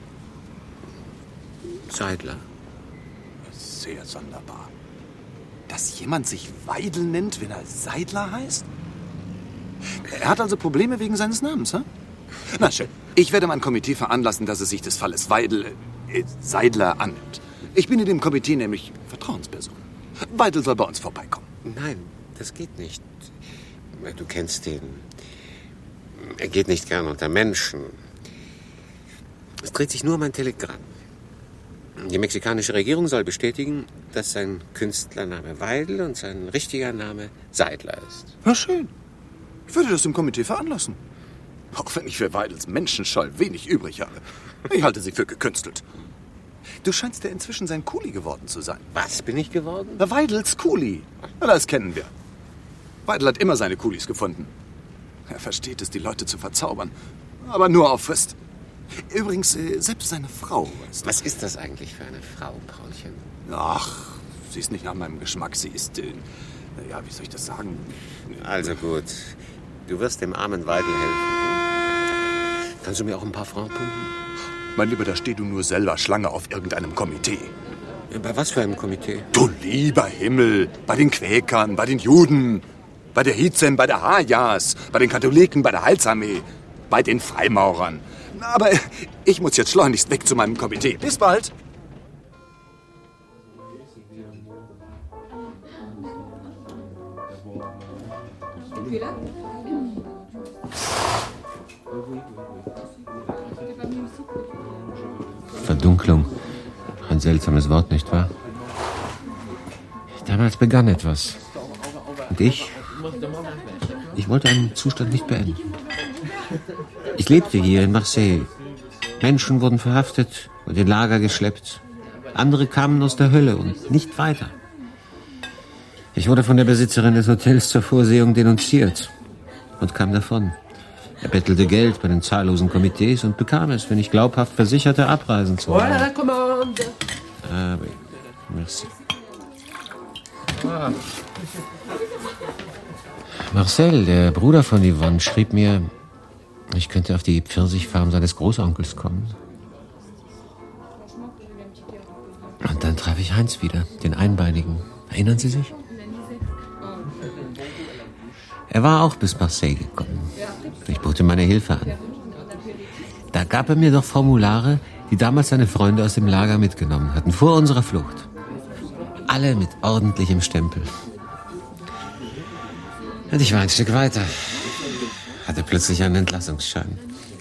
Seidler. Sehr sonderbar. Dass jemand sich Weidel nennt, wenn er Seidler heißt? Er hat also Probleme wegen seines Namens, hm? Na schön. Ich werde mein Komitee veranlassen, dass es sich des Falles Weidel, äh, Seidler annimmt. Ich bin in dem Komitee nämlich Vertrauensperson. Weidel soll bei uns vorbeikommen. Nein, das geht nicht. Du kennst ihn. Er geht nicht gern unter Menschen. Es dreht sich nur um ein Telegramm. Die mexikanische Regierung soll bestätigen, dass sein Künstlername Weidel und sein richtiger Name Seidler ist. Na schön. Ich würde das im Komitee veranlassen. Auch wenn ich für Weidels Menschenscheu wenig übrig habe. Ich halte sie für gekünstelt. Du scheinst ja inzwischen sein Kuli geworden zu sein. Was bin ich geworden? Na, Weidels Kuli. Na, das kennen wir. Weidel hat immer seine Kulis gefunden. Er versteht es, die Leute zu verzaubern. Aber nur auf Frist. Übrigens, äh, selbst seine Frau. Weißt du. Was ist das eigentlich für eine Frau, Paulchen? Ach, sie ist nicht nach meinem Geschmack. Sie ist, äh, ja, wie soll ich das sagen? Also gut, du wirst dem armen Weidel helfen. Kannst du mir auch ein paar Francs pumpen? Mein Lieber, da steh du nur selber Schlange auf irgendeinem Komitee. Ja, bei was für einem Komitee? Du lieber Himmel, bei den Quäkern, bei den Juden, bei der Hitzem, bei der Hajas, bei den Katholiken, bei der Heilsarmee, bei den Freimaurern. Aber ich muss jetzt schleunigst weg zu meinem Komitee. Bis bald. Verdunklung. Ein seltsames Wort, nicht wahr? Damals begann etwas. Und ich? Ich wollte einen Zustand nicht beenden. Ich lebte hier in Marseille. Menschen wurden verhaftet und in Lager geschleppt. Andere kamen aus der Hölle und nicht weiter. Ich wurde von der Besitzerin des Hotels zur Vorsehung denunziert und kam davon. Er bettelte Geld bei den zahllosen Komitees und bekam es, wenn ich glaubhaft versicherte, abreisen zu wollen. Voilà la commande. Ah, oui. Merci. Ah. Marcel, der Bruder von Yvonne, schrieb mir, ich könnte auf die Pfirsichfarm seines Großonkels kommen. Und dann traf ich Heinz wieder, den Einbeinigen. Erinnern Sie sich? Er war auch bis Marseille gekommen. Ich bot ihm meine Hilfe an. Da gab er mir doch Formulare, die damals seine Freunde aus dem Lager mitgenommen hatten, vor unserer Flucht. Alle mit ordentlichem Stempel. Und ich war ein Stück weiter, hatte plötzlich einen Entlassungsschein.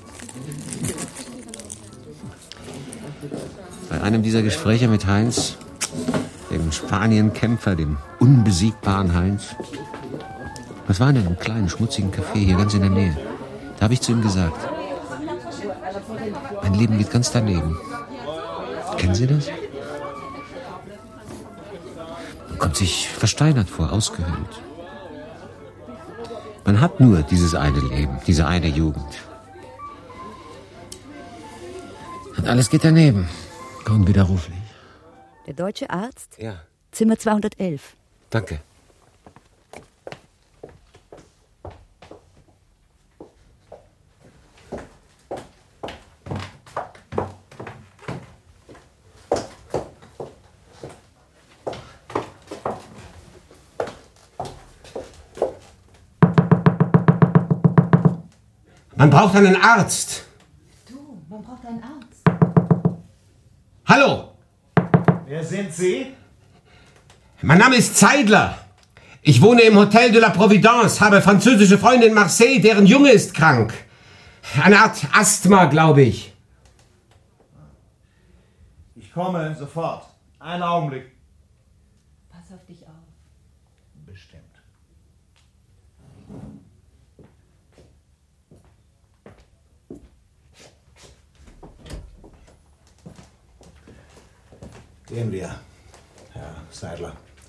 Bei einem dieser Gespräche mit Heinz, dem Spanienkämpfer, dem unbesiegbaren Heinz, das war in einem kleinen, schmutzigen Café hier ganz in der Nähe, da habe ich zu ihm gesagt, mein Leben geht ganz daneben. Kennen Sie das? Man kommt sich versteinert vor, ausgehöhlt. Man hat nur dieses eine Leben, diese eine Jugend. Und alles geht daneben. Unwiderruflich. Der deutsche Arzt? Ja. Zimmer zweihundertelf. Danke. Man braucht einen Arzt. Du, man braucht einen Arzt. Hallo. Wer sind Sie? Mein Name ist Zeidler. Ich wohne im Hotel de la Providence, habe französische Freunde in Marseille, deren Junge ist krank. Eine Art Asthma, glaube ich. Ich komme sofort. Einen Augenblick. Pass auf dich auf. Bestimmt. Gehen wir, Herr Seidler.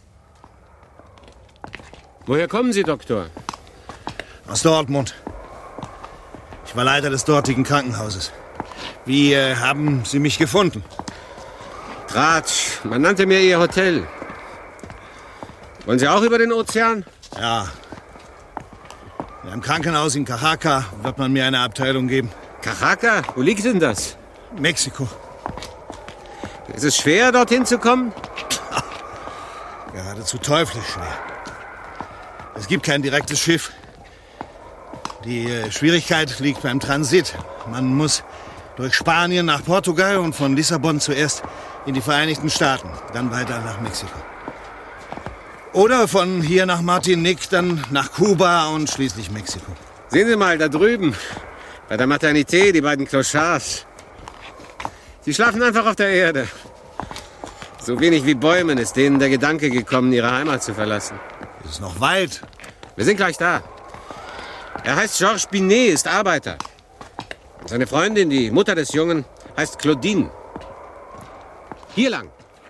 Woher kommen Sie, Doktor? Aus Dortmund. Ich war Leiter des dortigen Krankenhauses. Wie äh, haben Sie mich gefunden? Tratsch, man nannte mir Ihr Hotel. Wollen Sie auch über den Ozean? Ja. In einem Krankenhaus in Cajaca wird man mir eine Abteilung geben. Cajaca? Wo liegt denn das? Mexiko. Ist es schwer, dorthin zu kommen? Geradezu teuflisch schwer. Es gibt kein direktes Schiff. Die äh, Schwierigkeit liegt beim Transit. Man muss durch Spanien nach Portugal und von Lissabon zuerst in die Vereinigten Staaten, dann weiter nach Mexiko. Oder von hier nach Martinique, dann nach Kuba und schließlich Mexiko. Sehen Sie mal, da drüben, bei der Maternité, die beiden Clochards. Sie schlafen einfach auf der Erde. So wenig wie Bäumen ist denen der Gedanke gekommen, ihre Heimat zu verlassen. Es ist noch weit. Wir sind gleich da. Er heißt Georges Binet, ist Arbeiter. Seine Freundin, die Mutter des Jungen, heißt Claudine. Hier lang.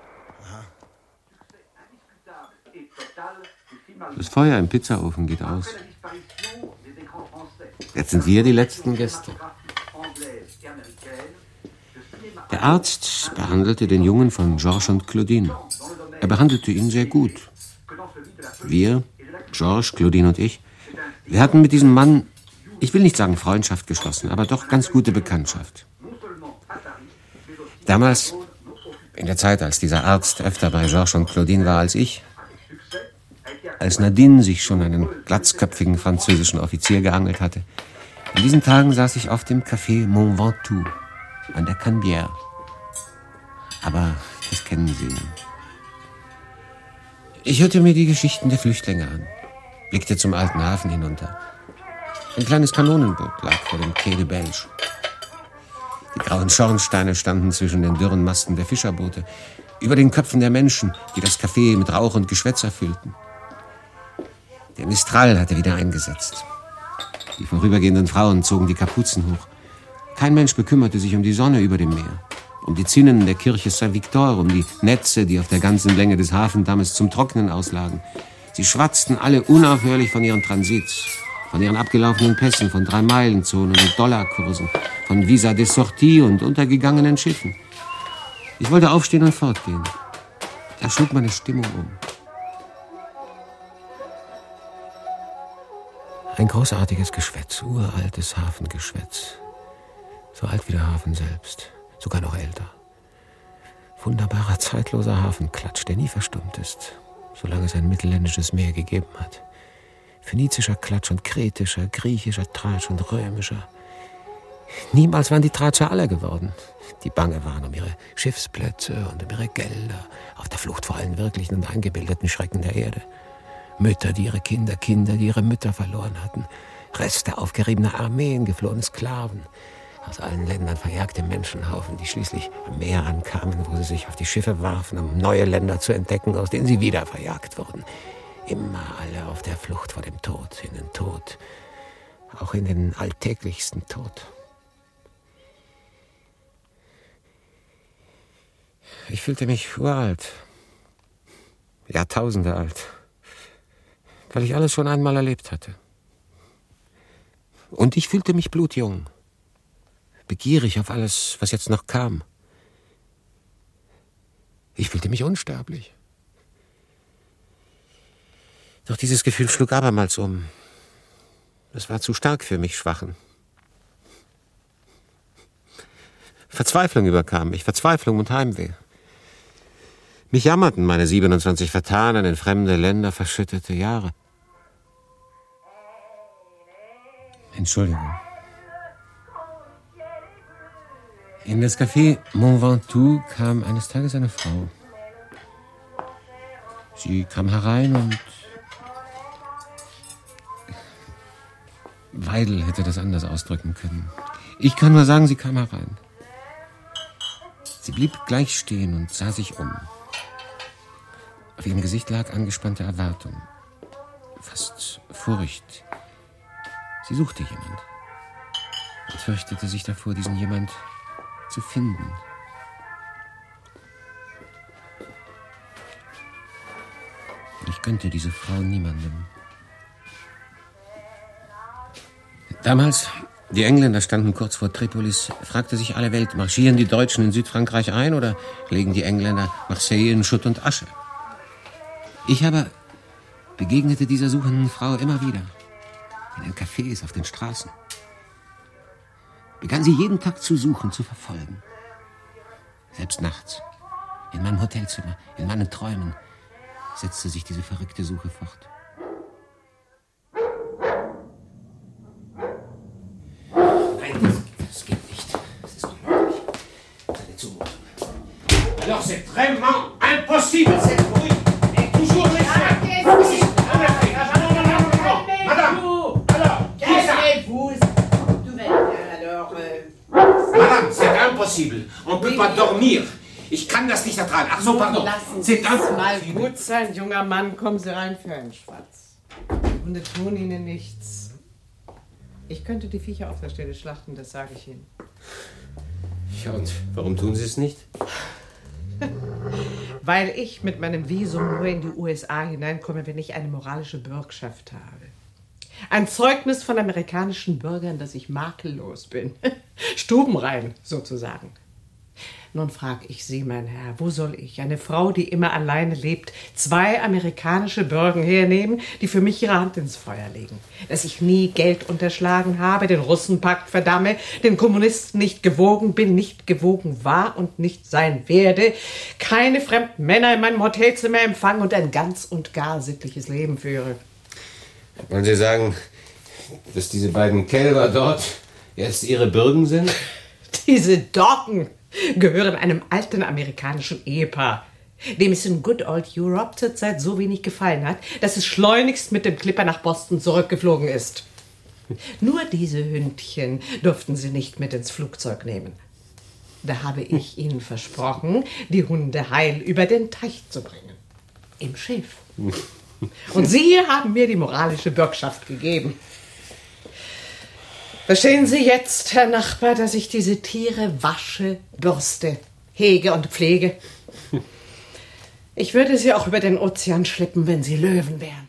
Das Feuer im Pizzaofen geht aus. Jetzt sind wir die letzten Gäste. Der Arzt behandelte den Jungen von Georges und Claudine. Er behandelte ihn sehr gut. Wir, Georges, Claudine und ich, wir hatten mit diesem Mann, ich will nicht sagen Freundschaft geschlossen, aber doch ganz gute Bekanntschaft. Damals, in der Zeit, als dieser Arzt öfter bei Georges und Claudine war als ich, als Nadine sich schon einen glatzköpfigen französischen Offizier geangelt hatte, in diesen Tagen saß ich auf dem Café Mont Ventoux an der Canebière. Aber das kennen Sie. Ich hörte mir die Geschichten der Flüchtlinge an, blickte zum alten Hafen hinunter. Ein kleines Kanonenboot lag vor dem Quai de Belge. Die grauen Schornsteine standen zwischen den dürren Masten der Fischerboote, über den Köpfen der Menschen, die das Café mit Rauch und Geschwätz erfüllten. Der Mistral hatte wieder eingesetzt. Die vorübergehenden Frauen zogen die Kapuzen hoch. Kein Mensch bekümmerte sich um die Sonne über dem Meer, um die Zinnen der Kirche Saint-Victor, um die Netze, die auf der ganzen Länge des Hafendammes zum Trocknen auslagen. Sie schwatzten alle unaufhörlich von ihren Transits, von ihren abgelaufenen Pässen, von Drei-Meilen-Zonen und Dollarkursen, von Visa de Sortie und untergegangenen Schiffen. Ich wollte aufstehen und fortgehen. Da schlug meine Stimmung um. Ein großartiges Geschwätz, uraltes Hafengeschwätz. So alt wie der Hafen selbst, sogar noch älter. Wunderbarer, zeitloser Hafenklatsch, der nie verstummt ist, solange es ein mittelländisches Meer gegeben hat. Phönizischer Klatsch und kretischer, griechischer Tratsch und römischer. Niemals waren die Tratscher alle geworden, die bange waren um ihre Schiffsplätze und um ihre Gelder, auf der Flucht vor allen wirklichen und eingebildeten Schrecken der Erde. Mütter, die ihre Kinder, Kinder, die ihre Mütter verloren hatten, Reste aufgeriebener Armeen, geflohene Sklaven, aus allen Ländern verjagte Menschenhaufen, die schließlich am Meer ankamen, wo sie sich auf die Schiffe warfen, um neue Länder zu entdecken, aus denen sie wieder verjagt wurden. Immer alle auf der Flucht vor dem Tod, in den Tod, auch in den alltäglichsten Tod. Ich fühlte mich uralt, Jahrtausende alt, weil ich alles schon einmal erlebt hatte. Und ich fühlte mich blutjung, begierig auf alles, was jetzt noch kam. Ich fühlte mich unsterblich. Doch dieses Gefühl schlug abermals um. Es war zu stark für mich Schwachen. Verzweiflung überkam mich, Verzweiflung und Heimweh. Mich jammerten meine siebenundzwanzig vertanen, in fremde Länder verschüttete Jahre. Entschuldigung. In das Café Mont Ventoux kam eines Tages eine Frau. Sie kam herein und... Weidel hätte das anders ausdrücken können. Ich kann nur sagen, sie kam herein. Sie blieb gleich stehen und sah sich um. Auf ihrem Gesicht lag angespannte Erwartung, fast Furcht. Sie suchte jemand und fürchtete sich davor, diesen jemand zu finden. Ich gönnte diese Frau niemandem. Damals, die Engländer standen kurz vor Tripolis, fragte sich alle Welt, marschieren die Deutschen in Südfrankreich ein oder legen die Engländer Marseille in Schutt und Asche? Ich aber begegnete dieser suchenden Frau immer wieder, in den Cafés, auf den Straßen. Begann sie jeden Tag zu suchen, zu verfolgen. Selbst nachts, in meinem Hotelzimmer, in meinen Träumen, setzte sich diese verrückte Suche fort. Nein, das, das geht nicht. Das ist unmöglich. Eine Zumutung. Alors c'est vraiment impossible, cette bruit est toujours les Madame, c'est impossible. On peut pas dormir. Ich kann das nicht ertragen. Ach so, pardon. Lassen Sie es mal gut sein, junger Mann. Kommen Sie rein für einen Schwarz. Die Hunde tun Ihnen nichts. Ich könnte die Viecher auf der Stelle schlachten, das sage ich Ihnen. Ja, und warum tun Sie es nicht? Weil ich mit meinem Visum nur in die U S A hineinkomme, wenn ich eine moralische Bürgschaft habe. Ein Zeugnis von amerikanischen Bürgern, dass ich makellos bin. Stubenrein, sozusagen. Nun frage ich Sie, mein Herr, wo soll ich, eine Frau, die immer alleine lebt, zwei amerikanische Bürgen hernehmen, die für mich ihre Hand ins Feuer legen? Dass ich nie Geld unterschlagen habe, den Russenpakt verdamme, den Kommunisten nicht gewogen bin, nicht gewogen war und nicht sein werde, keine fremden Männer in meinem Hotelzimmer empfange und ein ganz und gar sittliches Leben führe. Wollen Sie sagen, dass diese beiden Kälber dort jetzt Ihre Bürgen sind? Diese Doggen gehören einem alten amerikanischen Ehepaar, dem es in Good Old Europe zurzeit so wenig gefallen hat, dass es schleunigst mit dem Clipper nach Boston zurückgeflogen ist. Nur diese Hündchen durften sie nicht mit ins Flugzeug nehmen. Da habe ich ihnen versprochen, die Hunde heil über den Teich zu bringen. Im Schiff. Und Sie haben mir die moralische Bürgschaft gegeben. Verstehen Sie jetzt, Herr Nachbar, dass ich diese Tiere wasche, bürste, hege und pflege? Ich würde sie auch über den Ozean schleppen, wenn sie Löwen wären.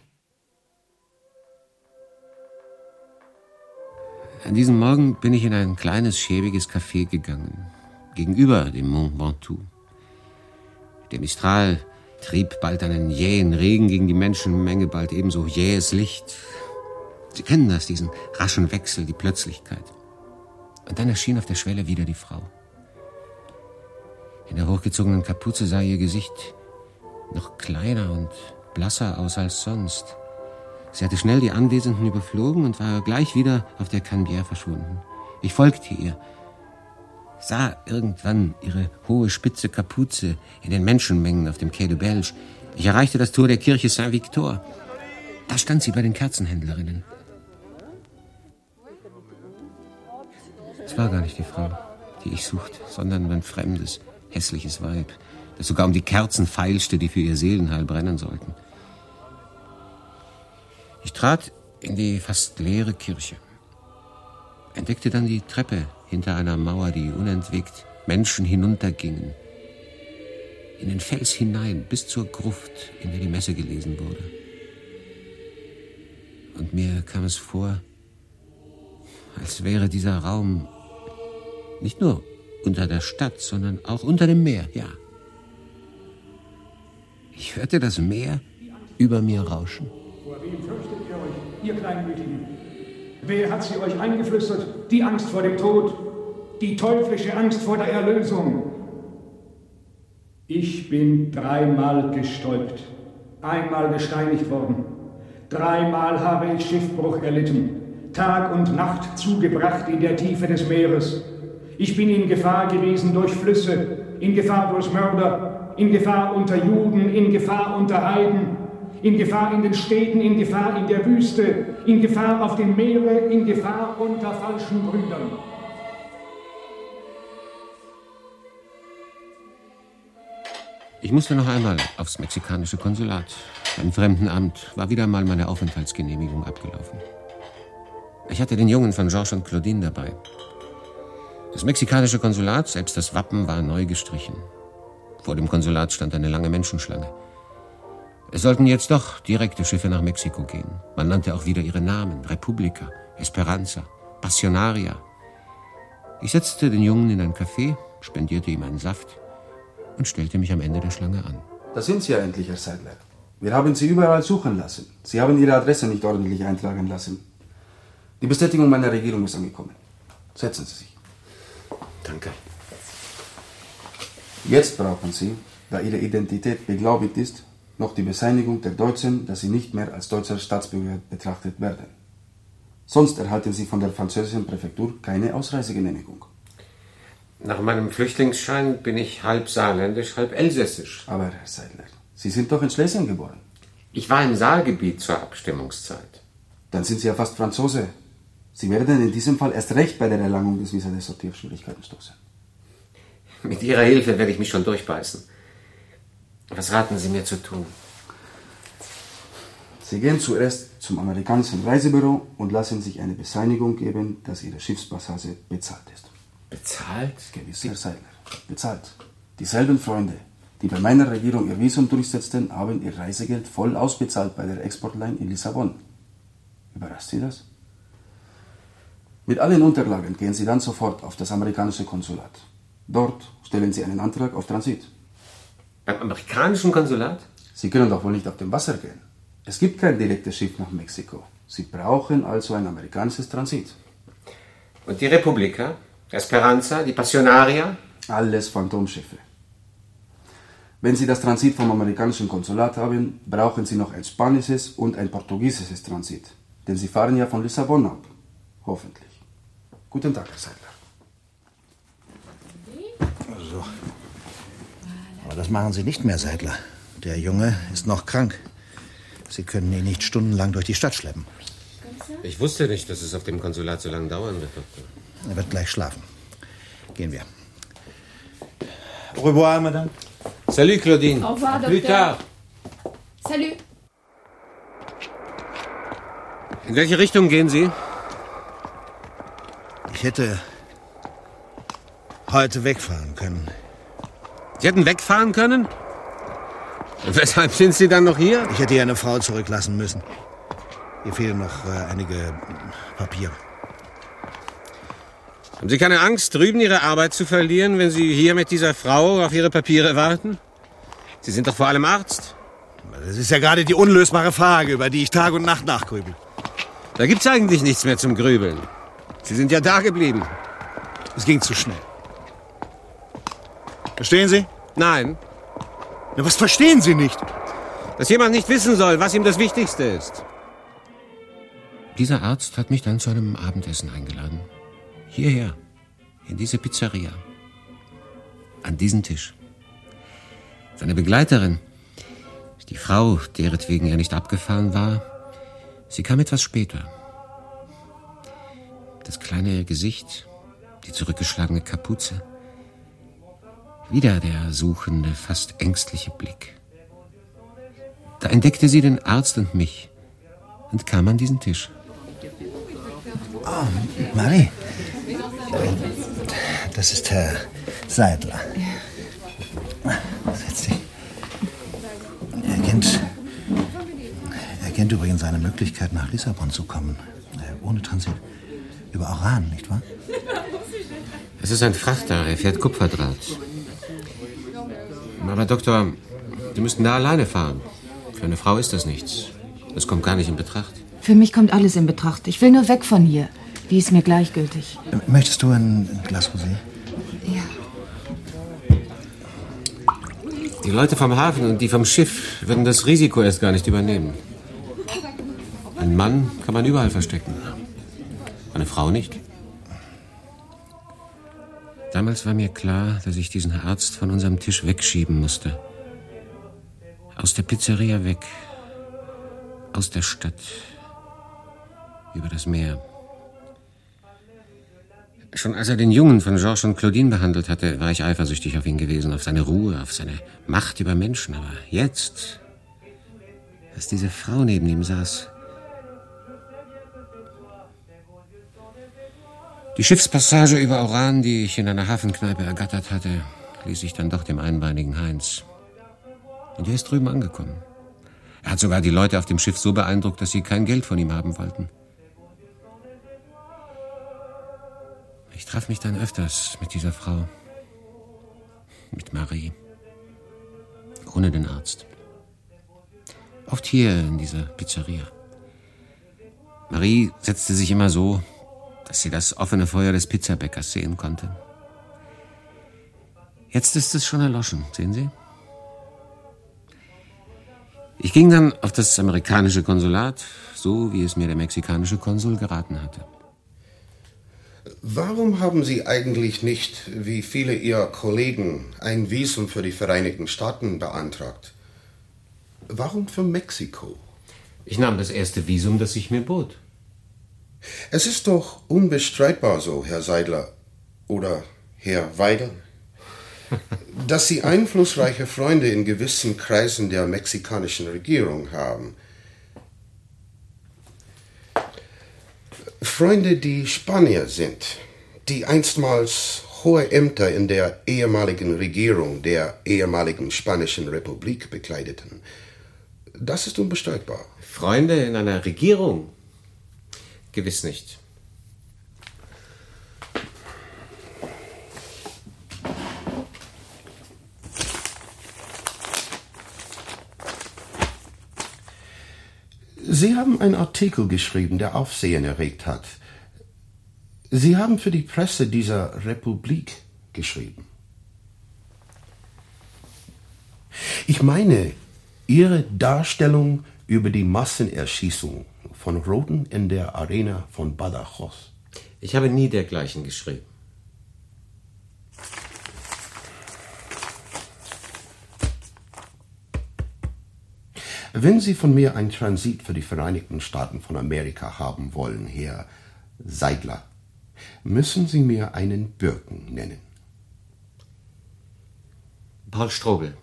An diesem Morgen bin ich in ein kleines, schäbiges Café gegangen, gegenüber dem Mont Ventoux. Der Mistral trieb bald einen jähen Regen gegen die Menschenmenge, bald ebenso jähes Licht. Sie kennen das, diesen raschen Wechsel, die Plötzlichkeit. Und dann erschien auf der Schwelle wieder die Frau. In der hochgezogenen Kapuze sah ihr Gesicht noch kleiner und blasser aus als sonst. Sie hatte schnell die Anwesenden überflogen und war gleich wieder auf der Canebière verschwunden. Ich folgte ihr, sah irgendwann ihre hohe, spitze Kapuze in den Menschenmengen auf dem Quai de Belge. Ich erreichte das Tor der Kirche Saint-Victor. Da stand sie bei den Kerzenhändlerinnen. Es war gar nicht die Frau, die ich suchte, sondern ein fremdes, hässliches Weib, das sogar um die Kerzen feilschte, die für ihr Seelenheil brennen sollten. Ich trat in die fast leere Kirche, entdeckte dann die Treppe hinter einer Mauer, die unentwegt Menschen hinuntergingen, in den Fels hinein bis zur Gruft, in der die Messe gelesen wurde. Und mir kam es vor, als wäre dieser Raum nicht nur unter der Stadt, sondern auch unter dem Meer, ja. Ich hörte das Meer über mir rauschen. Vor wem fürchtet ihr euch, ihr Kleinmütigen? Wer hat sie euch eingeflüstert? Die Angst vor dem Tod, die teuflische Angst vor der Erlösung. Ich bin dreimal gestäupt, einmal gesteinigt worden. Dreimal habe ich Schiffbruch erlitten, Tag und Nacht zugebracht in der Tiefe des Meeres. Ich bin in Gefahr gewesen durch Flüsse, in Gefahr durch Mörder, in Gefahr unter Juden, in Gefahr unter Heiden, in Gefahr in den Städten, in Gefahr in der Wüste, in Gefahr auf dem Meere, in Gefahr unter falschen Brüdern. Ich musste noch einmal aufs mexikanische Konsulat. Beim Fremdenamt war wieder mal meine Aufenthaltsgenehmigung abgelaufen. Ich hatte den Jungen von Georges und Claudine dabei. Das mexikanische Konsulat, selbst das Wappen, war neu gestrichen. Vor dem Konsulat stand eine lange Menschenschlange. Es sollten jetzt doch direkte Schiffe nach Mexiko gehen. Man nannte auch wieder ihre Namen: Republica, Esperanza, Passionaria. Ich setzte den Jungen in ein Café, spendierte ihm einen Saft und stellte mich am Ende der Schlange an. Da sind Sie ja endlich, Herr Seidler. Wir haben Sie überall suchen lassen. Sie haben Ihre Adresse nicht ordentlich eintragen lassen. Die Bestätigung meiner Regierung ist angekommen. Setzen Sie sich. Danke. Jetzt brauchen Sie, da Ihre Identität beglaubigt ist, noch die Bescheinigung der Deutschen, dass Sie nicht mehr als deutscher Staatsbürger betrachtet werden. Sonst erhalten Sie von der französischen Präfektur keine Ausreisegenehmigung. Nach meinem Flüchtlingsschein bin ich halb saarländisch, halb elsässisch. Aber, Herr Seidler, Sie sind doch in Schlesien geboren. Ich war im Saargebiet zur Abstimmungszeit. Dann sind Sie ja fast Franzose. Sie werden in diesem Fall erst recht bei der Erlangung des Visa der Sortierschwierigkeiten stoßen. Mit Ihrer Hilfe werde ich mich schon durchbeißen. Was raten Sie mir zu tun? Sie gehen zuerst zum amerikanischen Reisebüro und lassen sich eine Bescheinigung geben, dass Ihre Schiffspassage bezahlt ist. Bezahlt? Gewiss, Herr Seidler. Bezahlt. Dieselben Freunde, die bei meiner Regierung ihr Visum durchsetzten, haben ihr Reisegeld voll ausbezahlt bei der Exportline in Lissabon. Überrascht Sie das? Mit allen Unterlagen gehen Sie dann sofort auf das amerikanische Konsulat. Dort stellen Sie einen Antrag auf Transit. Beim amerikanischen Konsulat? Sie können doch wohl nicht auf dem Wasser gehen. Es gibt kein direktes Schiff nach Mexiko. Sie brauchen also ein amerikanisches Transit. Und die Republica? Esperanza? Die Passionaria? Alles Phantomschiffe. Wenn Sie das Transit vom amerikanischen Konsulat haben, brauchen Sie noch ein spanisches und ein portugiesisches Transit. Denn Sie fahren ja von Lissabon ab. Hoffentlich. Guten Tag, Herr Seidler. So. Aber das machen Sie nicht mehr, Seidler. Der Junge ist noch krank. Sie können ihn nicht stundenlang durch die Stadt schleppen. Ich wusste nicht, dass es auf dem Konsulat so lange dauern wird, Doktor. Er wird gleich schlafen. Gehen wir. Au revoir, Madame. Salut, Claudine. Au revoir, Plus Docteur. tard. Salut. In welche Richtung gehen Sie? Ich hätte heute wegfahren können. Sie hätten wegfahren können? Und weshalb sind Sie dann noch hier? Ich hätte hier eine Frau zurücklassen müssen. Hier fehlen noch äh, einige Papiere. Haben Sie keine Angst, drüben Ihre Arbeit zu verlieren, wenn Sie hier mit dieser Frau auf Ihre Papiere warten? Sie sind doch vor allem Arzt. Das ist ja gerade die unlösbare Frage, über die ich Tag und Nacht nachgrübel. Da gibt's eigentlich nichts mehr zum Grübeln. Sie sind ja da geblieben. Es ging zu schnell. Verstehen Sie? Nein. Na, was verstehen Sie nicht? Dass jemand nicht wissen soll, was ihm das Wichtigste ist. Dieser Arzt hat mich dann zu einem Abendessen eingeladen. Hierher, in diese Pizzeria. An diesen Tisch. Seine Begleiterin, die Frau, deretwegen er nicht abgefahren war, sie kam etwas später. Das kleine Gesicht, die zurückgeschlagene Kapuze. Wieder der suchende, fast ängstliche Blick. Da entdeckte sie den Arzt und mich und kam an diesen Tisch. Oh, Marie. Das ist Herr Seidler. Setz dich. Er kennt, er kennt übrigens eine Möglichkeit, nach Lissabon zu kommen. Ohne Transit. Über Oran, nicht wahr? Es ist ein Frachter, er fährt Kupferdraht. Aber Doktor, Sie müssten da alleine fahren. Für eine Frau ist das nichts. Das kommt gar nicht in Betracht. Für mich kommt alles in Betracht. Ich will nur weg von hier. Die ist mir gleichgültig. Möchtest du ein Glas Rosé? Ja. Die Leute vom Hafen und die vom Schiff würden das Risiko erst gar nicht übernehmen. Einen Mann kann man überall verstecken. Eine Frau nicht. Damals war mir klar, dass ich diesen Arzt von unserem Tisch wegschieben musste. Aus der Pizzeria weg. Aus der Stadt. Über das Meer. Schon als er den Jungen von Georges und Claudine behandelt hatte, war ich eifersüchtig auf ihn gewesen, auf seine Ruhe, auf seine Macht über Menschen. Aber jetzt, als diese Frau neben ihm saß... Die Schiffspassage über Oran, die ich in einer Hafenkneipe ergattert hatte, ließ ich dann doch dem einbeinigen Heinz. Und er ist drüben angekommen. Er hat sogar die Leute auf dem Schiff so beeindruckt, dass sie kein Geld von ihm haben wollten. Ich traf mich dann öfters mit dieser Frau. Mit Marie. Ohne den Arzt. Oft hier in dieser Pizzeria. Marie setzte sich immer so, dass sie das offene Feuer des Pizzabäckers sehen konnte. Jetzt ist es schon erloschen, sehen Sie? Ich ging dann auf das amerikanische Konsulat, so wie es mir der mexikanische Konsul geraten hatte. Warum haben Sie eigentlich nicht, wie viele Ihrer Kollegen, ein Visum für die Vereinigten Staaten beantragt? Warum für Mexiko? Ich nahm das erste Visum, das sich mir bot. Es ist doch unbestreitbar so, Herr Seidler oder Herr Weidel, dass Sie einflussreiche Freunde in gewissen Kreisen der mexikanischen Regierung haben. Freunde, die Spanier sind, die einstmals hohe Ämter in der ehemaligen Regierung der ehemaligen Spanischen Republik bekleideten. Das ist unbestreitbar. Freunde in einer Regierung? Gewiss nicht. Sie haben einen Artikel geschrieben, der Aufsehen erregt hat. Sie haben für die Presse dieser Republik geschrieben. Ich meine, Ihre Darstellung über die Massenerschießung von Roten in der Arena von Badajoz. Ich habe nie dergleichen geschrieben. Wenn Sie von mir einen Transit für die Vereinigten Staaten von Amerika haben wollen, Herr Seidler, müssen Sie mir einen Bürgen nennen. Paul Strobel.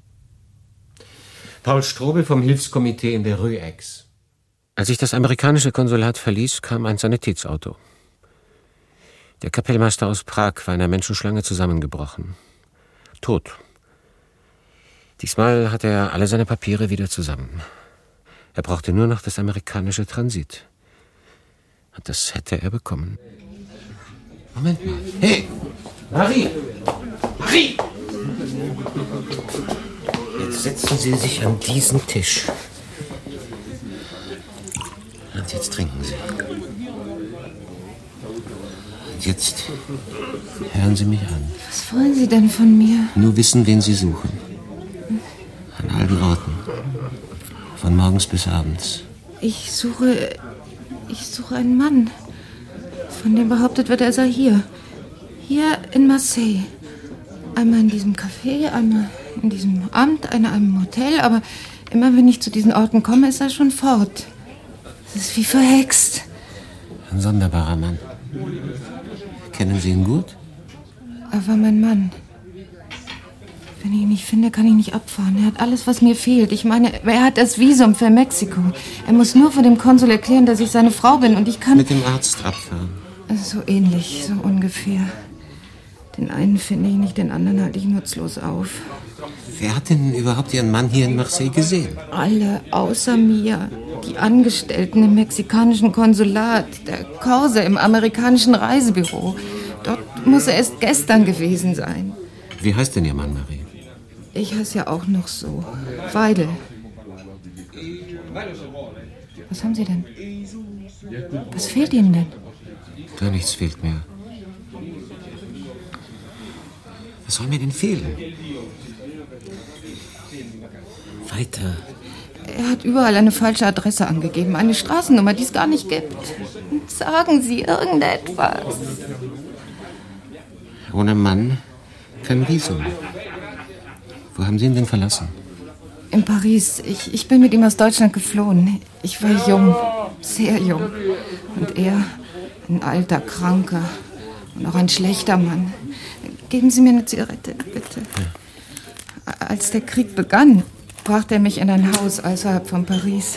Paul Strobel vom Hilfskomitee in der Rue Aix. Als ich das amerikanische Konsulat verließ, kam ein Sanitätsauto. Der Kapellmeister aus Prag war in einer Menschenschlange zusammengebrochen. Tot. Diesmal hatte er alle seine Papiere wieder zusammen. Er brauchte nur noch das amerikanische Transit. Und das hätte er bekommen. Moment mal. Hey! Marie! Marie! Jetzt setzen Sie sich an diesen Tisch. Und jetzt trinken Sie. Und jetzt hören Sie mich an. Was wollen Sie denn von mir? Nur wissen, wen Sie suchen. An allen Orten. Von morgens bis abends. Ich suche... Ich suche einen Mann. Von dem behauptet wird, er sei hier. Hier in Marseille. Einmal in diesem Café, einmal in diesem Amt, einmal in einem Hotel. Aber immer wenn ich zu diesen Orten komme, ist er schon fort. Es ist wie verhext. Ein sonderbarer Mann. Kennen Sie ihn gut? Er war mein Mann. Wenn ich ihn nicht finde, kann ich nicht abfahren. Er hat alles, was mir fehlt. Ich meine, er hat das Visum für Mexiko. Er muss nur vor dem Konsul erklären, dass ich seine Frau bin und ich kann... Mit dem Arzt abfahren. So ähnlich, so ungefähr. Den einen finde ich nicht, den anderen halte ich nutzlos auf. Wer hat denn überhaupt Ihren Mann hier in Marseille gesehen? Alle außer mir. Die Angestellten im mexikanischen Konsulat, der Korse im amerikanischen Reisebüro. Dort muss er erst gestern gewesen sein. Wie heißt denn Ihr Mann, Marie? Ich heiße ja auch noch so. Weidel. Was haben Sie denn? Was fehlt Ihnen denn? Gar nichts fehlt mir. Was soll mir denn fehlen? Weiter. Er hat überall eine falsche Adresse angegeben. Eine Straßennummer, die es gar nicht gibt. Sagen Sie irgendetwas. Ohne Mann kein Visum. Wo haben Sie ihn denn verlassen? In Paris. Ich, ich bin mit ihm aus Deutschland geflohen. Ich war jung, sehr jung. Und er, ein alter, kranker und auch ein schlechter Mann. Geben Sie mir eine Zigarette, bitte. Ja. Als der Krieg begann, brachte er mich in ein Haus außerhalb von Paris.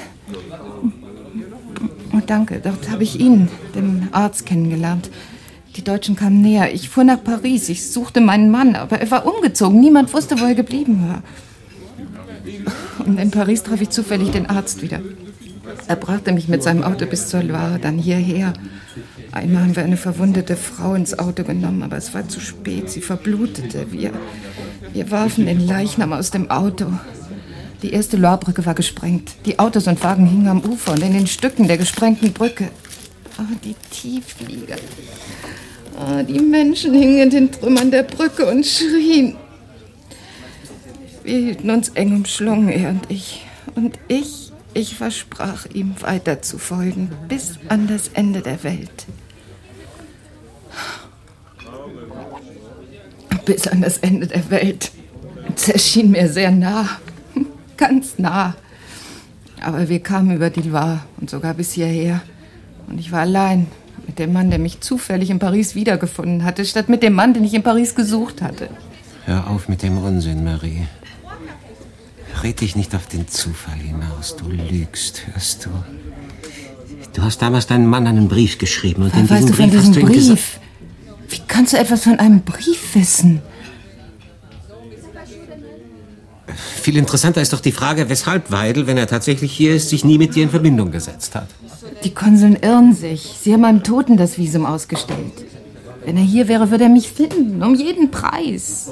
Oh, danke, dort habe ich ihn, den Arzt, kennengelernt. Die Deutschen kamen näher. Ich fuhr nach Paris. Ich suchte meinen Mann, aber er war umgezogen. Niemand wusste, wo er geblieben war. Und in Paris traf ich zufällig den Arzt wieder. Er brachte mich mit seinem Auto bis zur Loire, dann hierher. Einmal haben wir eine verwundete Frau ins Auto genommen, aber es war zu spät. Sie verblutete. Wir, wir warfen den Leichnam aus dem Auto. Die erste Loirebrücke war gesprengt. Die Autos und Wagen hingen am Ufer und in den Stücken der gesprengten Brücke. Oh, die Tiefflieger. Oh, die Menschen hingen in den Trümmern der Brücke und schrien. Wir hielten uns eng umschlungen, er und ich. Und ich, ich versprach ihm, weiter zu folgen, bis an das Ende der Welt. Bis an das Ende der Welt. Es erschien mir sehr nah. Ganz nah. Aber wir kamen über die Loire und sogar bis hierher. Und ich war allein mit dem Mann, der mich zufällig in Paris wiedergefunden hatte, statt mit dem Mann, den ich in Paris gesucht hatte. Hör auf mit dem Unsinn, Marie. Red dich nicht auf den Zufall hinaus. Du lügst, hörst du? Du hast damals deinem Mann einen Brief geschrieben. Und in weißt diesem du von Brief diesem hast du ihm Brief? gesagt... Wie kannst du etwas von einem Brief wissen? Viel interessanter ist doch die Frage, weshalb Weidel, wenn er tatsächlich hier ist, sich nie mit dir in Verbindung gesetzt hat. Die Konsuln irren sich. Sie haben einem Toten das Visum ausgestellt. Wenn er hier wäre, würde er mich finden. Um jeden Preis.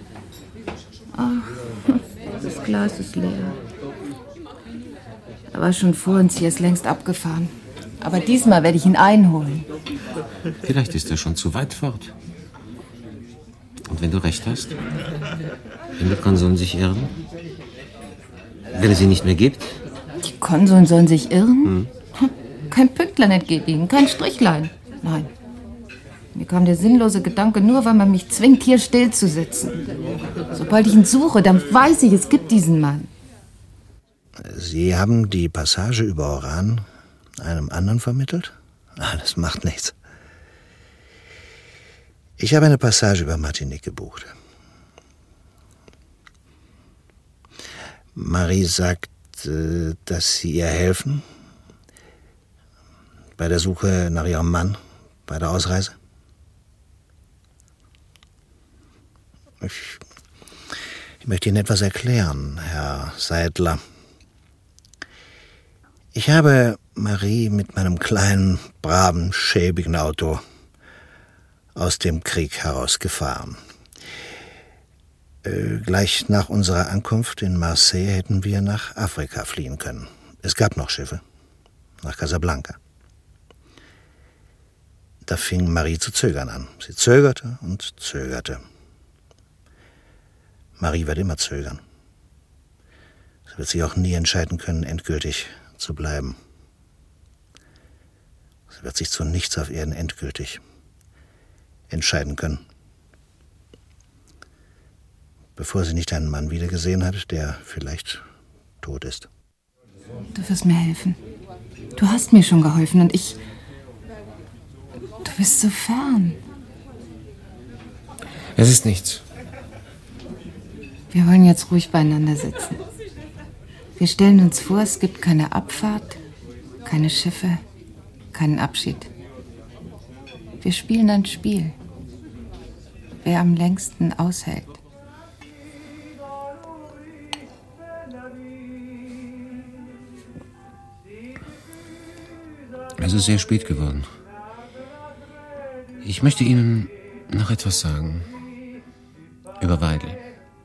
Ach, das Glas ist leer. Er war schon vor uns, hier ist längst abgefahren. Aber diesmal werde ich ihn einholen. Vielleicht ist er schon zu weit fort. Und wenn du recht hast, wenn die Konsuln sich irren, wenn es sie nicht mehr gibt? Die Konsuln sollen sich irren? Hm. Kein Pünktlein entgeht ihnen, kein Strichlein. Nein. Mir kam der sinnlose Gedanke nur, weil man mich zwingt, hier still zu sitzen. Sobald ich ihn suche, dann weiß ich, es gibt diesen Mann. Sie haben die Passage über Oran einem anderen vermittelt? Ah, das macht nichts. Ich habe eine Passage über Martinique gebucht. Marie sagt, dass Sie ihr helfen bei der Suche nach ihrem Mann, bei der Ausreise. Ich, ich möchte Ihnen etwas erklären, Herr Seidler. Ich habe Marie mit meinem kleinen, braven, schäbigen Auto aus dem Krieg herausgefahren. Äh, gleich nach unserer Ankunft in Marseille hätten wir nach Afrika fliehen können. Es gab noch Schiffe, nach Casablanca. Da fing Marie zu zögern an. Sie zögerte und zögerte. Marie wird immer zögern. Sie wird sich auch nie entscheiden können, endgültig zu bleiben. Sie wird sich zu nichts auf Erden endgültig entscheiden können. Bevor sie nicht einen Mann wiedergesehen hat, der vielleicht tot ist. Du wirst mir helfen. Du hast mir schon geholfen und ich... Du bist so fern. Es ist nichts. Wir wollen jetzt ruhig beieinander sitzen. Wir stellen uns vor, es gibt keine Abfahrt, keine Schiffe, keinen Abschied. Wir spielen ein Spiel. Wer am längsten aushält. Es ist sehr spät geworden. Ich möchte Ihnen noch etwas sagen. Über Weidel.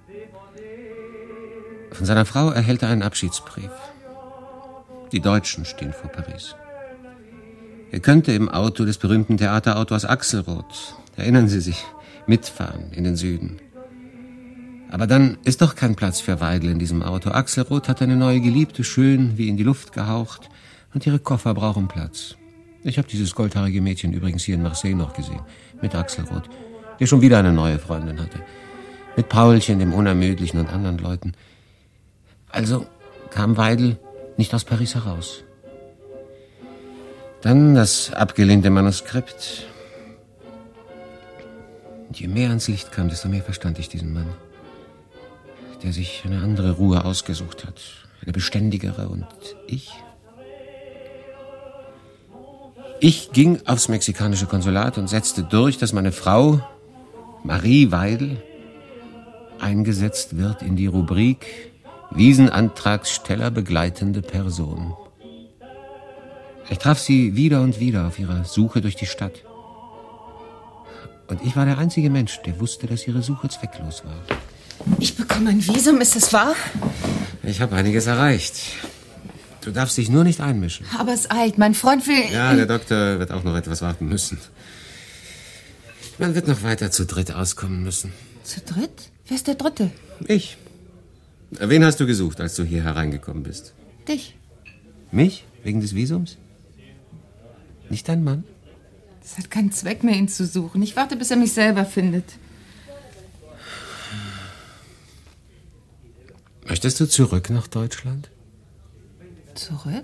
Von seiner Frau erhält er einen Abschiedsbrief. Die Deutschen stehen vor Paris. Er könnte im Auto des berühmten Theaterautors Axelrod, erinnern Sie sich, mitfahren in den Süden. Aber dann ist doch kein Platz für Weidel in diesem Auto. Axelrod hat eine neue Geliebte schön wie in die Luft gehaucht und ihre Koffer brauchen Platz. Ich habe dieses goldhaarige Mädchen übrigens hier in Marseille noch gesehen, mit Axelrod, der schon wieder eine neue Freundin hatte. Mit Paulchen, dem Unermüdlichen und anderen Leuten. Also kam Weidel nicht aus Paris heraus. Dann das abgelehnte Manuskript. Und je mehr ans Licht kam, desto mehr verstand ich diesen Mann, der sich eine andere Ruhe ausgesucht hat, eine beständigere. Und ich? Ich ging aufs mexikanische Konsulat und setzte durch, dass meine Frau, Marie Weidel, eingesetzt wird in die Rubrik Wiesenantragssteller begleitende Person. Ich traf sie wieder und wieder auf ihrer Suche durch die Stadt. Und ich war der einzige Mensch, der wusste, dass ihre Suche zwecklos war. Ich bekomme ein Visum, ist das wahr? Ich habe einiges erreicht. Du darfst dich nur nicht einmischen. Aber es eilt, mein Freund will... Ja, der Doktor wird auch noch etwas warten müssen. Man wird noch weiter zu dritt auskommen müssen. Zu dritt? Wer ist der Dritte? Ich. Wen hast du gesucht, als du hier hereingekommen bist? Dich. Mich? Wegen des Visums? Nicht dein Mann? Es hat keinen Zweck mehr, ihn zu suchen. Ich warte, bis er mich selber findet. Möchtest du zurück nach Deutschland? Zurück?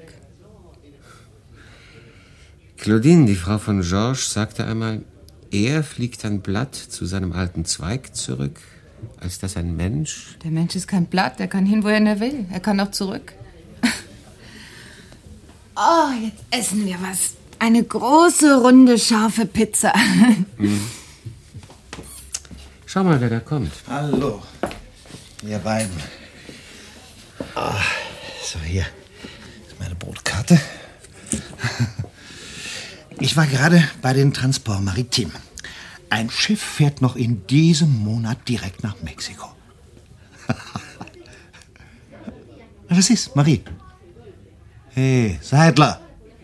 Claudine, die Frau von Georges, sagte einmal, eher fliegt ein Blatt zu seinem alten Zweig zurück, als dass ein Mensch... Der Mensch ist kein Blatt, er kann hin, wohin er will. Er kann auch zurück. Oh, jetzt essen wir was. Eine große, runde, scharfe Pizza. Mhm. Schau mal, wer da kommt. Hallo, ihr beiden. Oh, so, hier ist meine Brotkarte. Ich war gerade bei den Transport Maritim. Ein Schiff fährt noch in diesem Monat direkt nach Mexiko. Was ist, Marie? Hey, Seidler.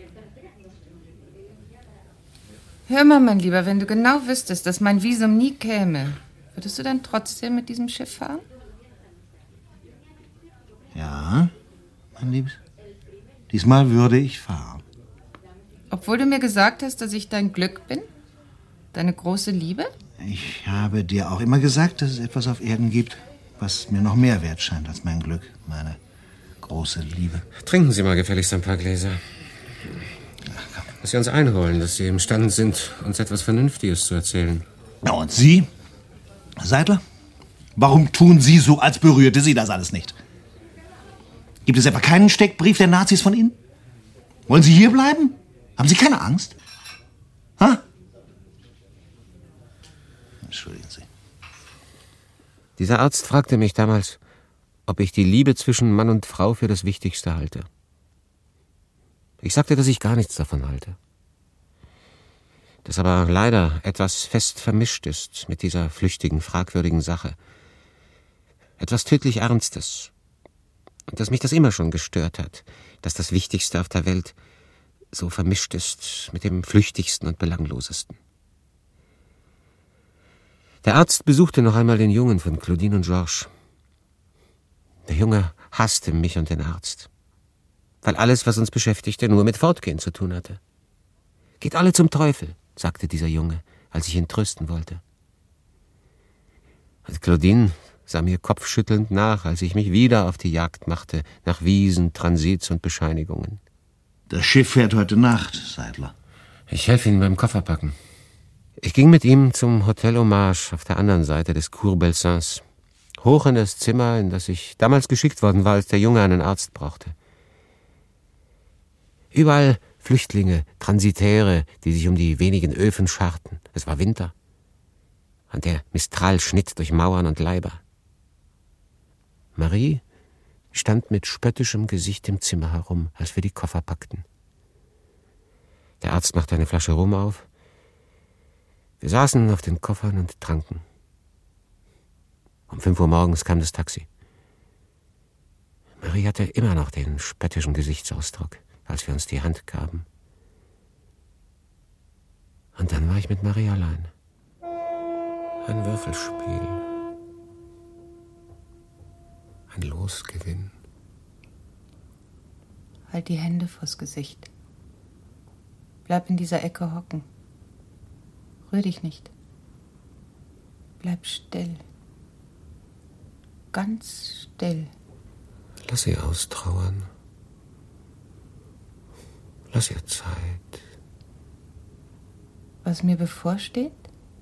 Hör mal, mein Lieber, wenn du genau wüsstest, dass mein Visum nie käme, würdest du dann trotzdem mit diesem Schiff fahren? Ja, mein Liebes. Diesmal würde ich fahren. Obwohl du mir gesagt hast, dass ich dein Glück bin? Deine große Liebe? Ich habe dir auch immer gesagt, dass es etwas auf Erden gibt, was mir noch mehr wert scheint als mein Glück, meine große Liebe. Trinken Sie mal gefälligst ein paar Gläser. Dass Sie uns einholen, dass Sie imstande sind, uns etwas Vernünftiges zu erzählen. Na und Sie? Seidler? Warum tun Sie so, als berührte Sie das alles nicht? Gibt es etwa keinen Steckbrief der Nazis von Ihnen? Wollen Sie hier bleiben? Haben Sie keine Angst? Ha? Entschuldigen Sie. Dieser Arzt fragte mich damals, ob ich die Liebe zwischen Mann und Frau für das Wichtigste halte. Ich sagte, dass ich gar nichts davon halte. Dass aber leider etwas fest vermischt ist mit dieser flüchtigen, fragwürdigen Sache. Etwas tödlich Ernstes. Und dass mich das immer schon gestört hat, dass das Wichtigste auf der Welt so vermischt ist mit dem Flüchtigsten und Belanglosesten. Der Arzt besuchte noch einmal den Jungen von Claudine und Georges. Der Junge hasste mich und den Arzt, weil alles, was uns beschäftigte, nur mit Fortgehen zu tun hatte. Geht alle zum Teufel, sagte dieser Junge, als ich ihn trösten wollte. Und Claudine sah mir kopfschüttelnd nach, als ich mich wieder auf die Jagd machte, nach Wiesen, Transits und Bescheinigungen. Das Schiff fährt heute Nacht, Seidler. Ich helfe Ihnen beim Kofferpacken. Ich ging mit ihm zum Hotel Hommage auf der anderen Seite des Cours Belsains, hoch in das Zimmer, in das ich damals geschickt worden war, als der Junge einen Arzt brauchte. Überall Flüchtlinge, Transitäre, die sich um die wenigen Öfen scharten. Es war Winter. Und der Mistral schnitt durch Mauern und Leiber. Marie stand mit spöttischem Gesicht im Zimmer herum, als wir die Koffer packten. Der Arzt machte eine Flasche Rum auf. Wir saßen auf den Koffern und tranken. Um fünf Uhr morgens kam das Taxi. Marie hatte immer noch den spöttischen Gesichtsausdruck, als wir uns die Hand gaben. Und dann war ich mit Marie allein. Ein Würfelspiel. Ein Losgewinn. Halt die Hände vors Gesicht. Bleib in dieser Ecke hocken. Rühr dich nicht. Bleib still. Ganz still. Lass sie austrauern. Lass ihr Zeit. Was mir bevorsteht?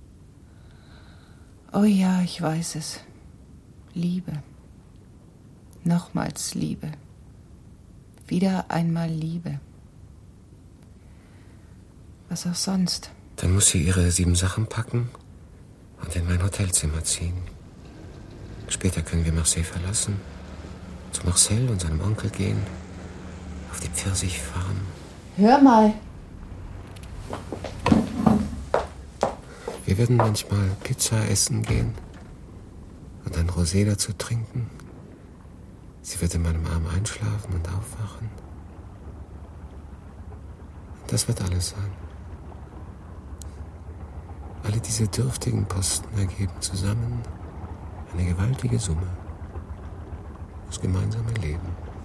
Oh ja, ich weiß es. Liebe. Nochmals Liebe. Wieder einmal Liebe. Was auch sonst. Dann muss sie ihre sieben Sachen packen und in mein Hotelzimmer ziehen. Später können wir Marseille verlassen, zu Marcel und seinem Onkel gehen, auf die Pfirsichfarm. Hör mal. Wir werden manchmal Pizza essen gehen und ein Rosé dazu trinken. Sie wird in meinem Arm einschlafen und aufwachen. Das wird alles sein. Alle diese dürftigen Posten ergeben zusammen eine gewaltige Summe. Das gemeinsame Leben.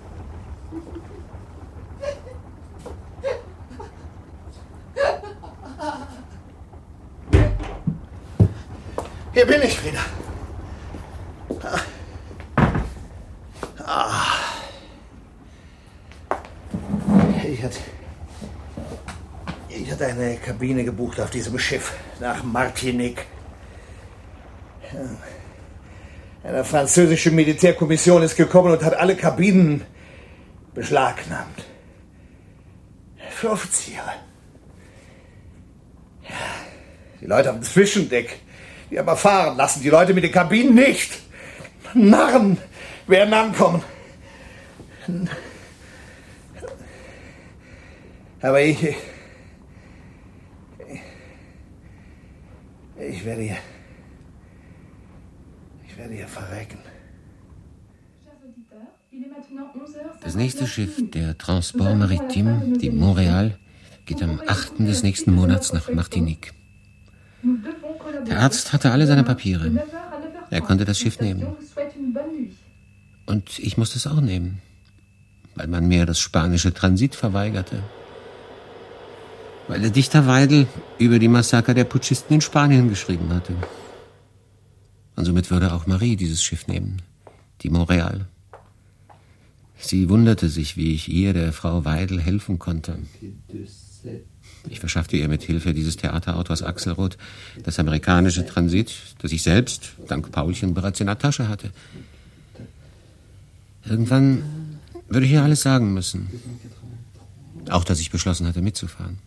Hier bin ich wieder. Ah. Ich hatte, ich hatte eine Kabine gebucht auf diesem Schiff nach Martinique. Eine französische Militärkommission ist gekommen und hat alle Kabinen beschlagnahmt. Für Offiziere. Die Leute auf dem Zwischendeck, die haben fahren lassen, die Leute mit den Kabinen nicht. Narren werden ankommen. Aber ich... Ich werde hier... Ich werde hier verrecken. Das nächste Schiff, der Transport Maritime, die Montréal, geht am achten des nächsten Monats nach Martinique. Der Arzt hatte alle seine Papiere. Er konnte das Schiff nehmen. Und ich musste es auch nehmen, weil man mir das spanische Transit verweigerte. Weil der Dichter Weidel über die Massaker der Putschisten in Spanien geschrieben hatte. Und somit würde auch Marie dieses Schiff nehmen, die Montréal. Sie wunderte sich, wie ich ihr, der Frau Weidel, helfen konnte. Ich verschaffte ihr mit Hilfe dieses Theaterautors Axelrod das amerikanische Transit, das ich selbst, dank Paulchen, bereits in der Tasche hatte. Irgendwann würde ich ihr alles sagen müssen. Auch, dass ich beschlossen hatte, mitzufahren.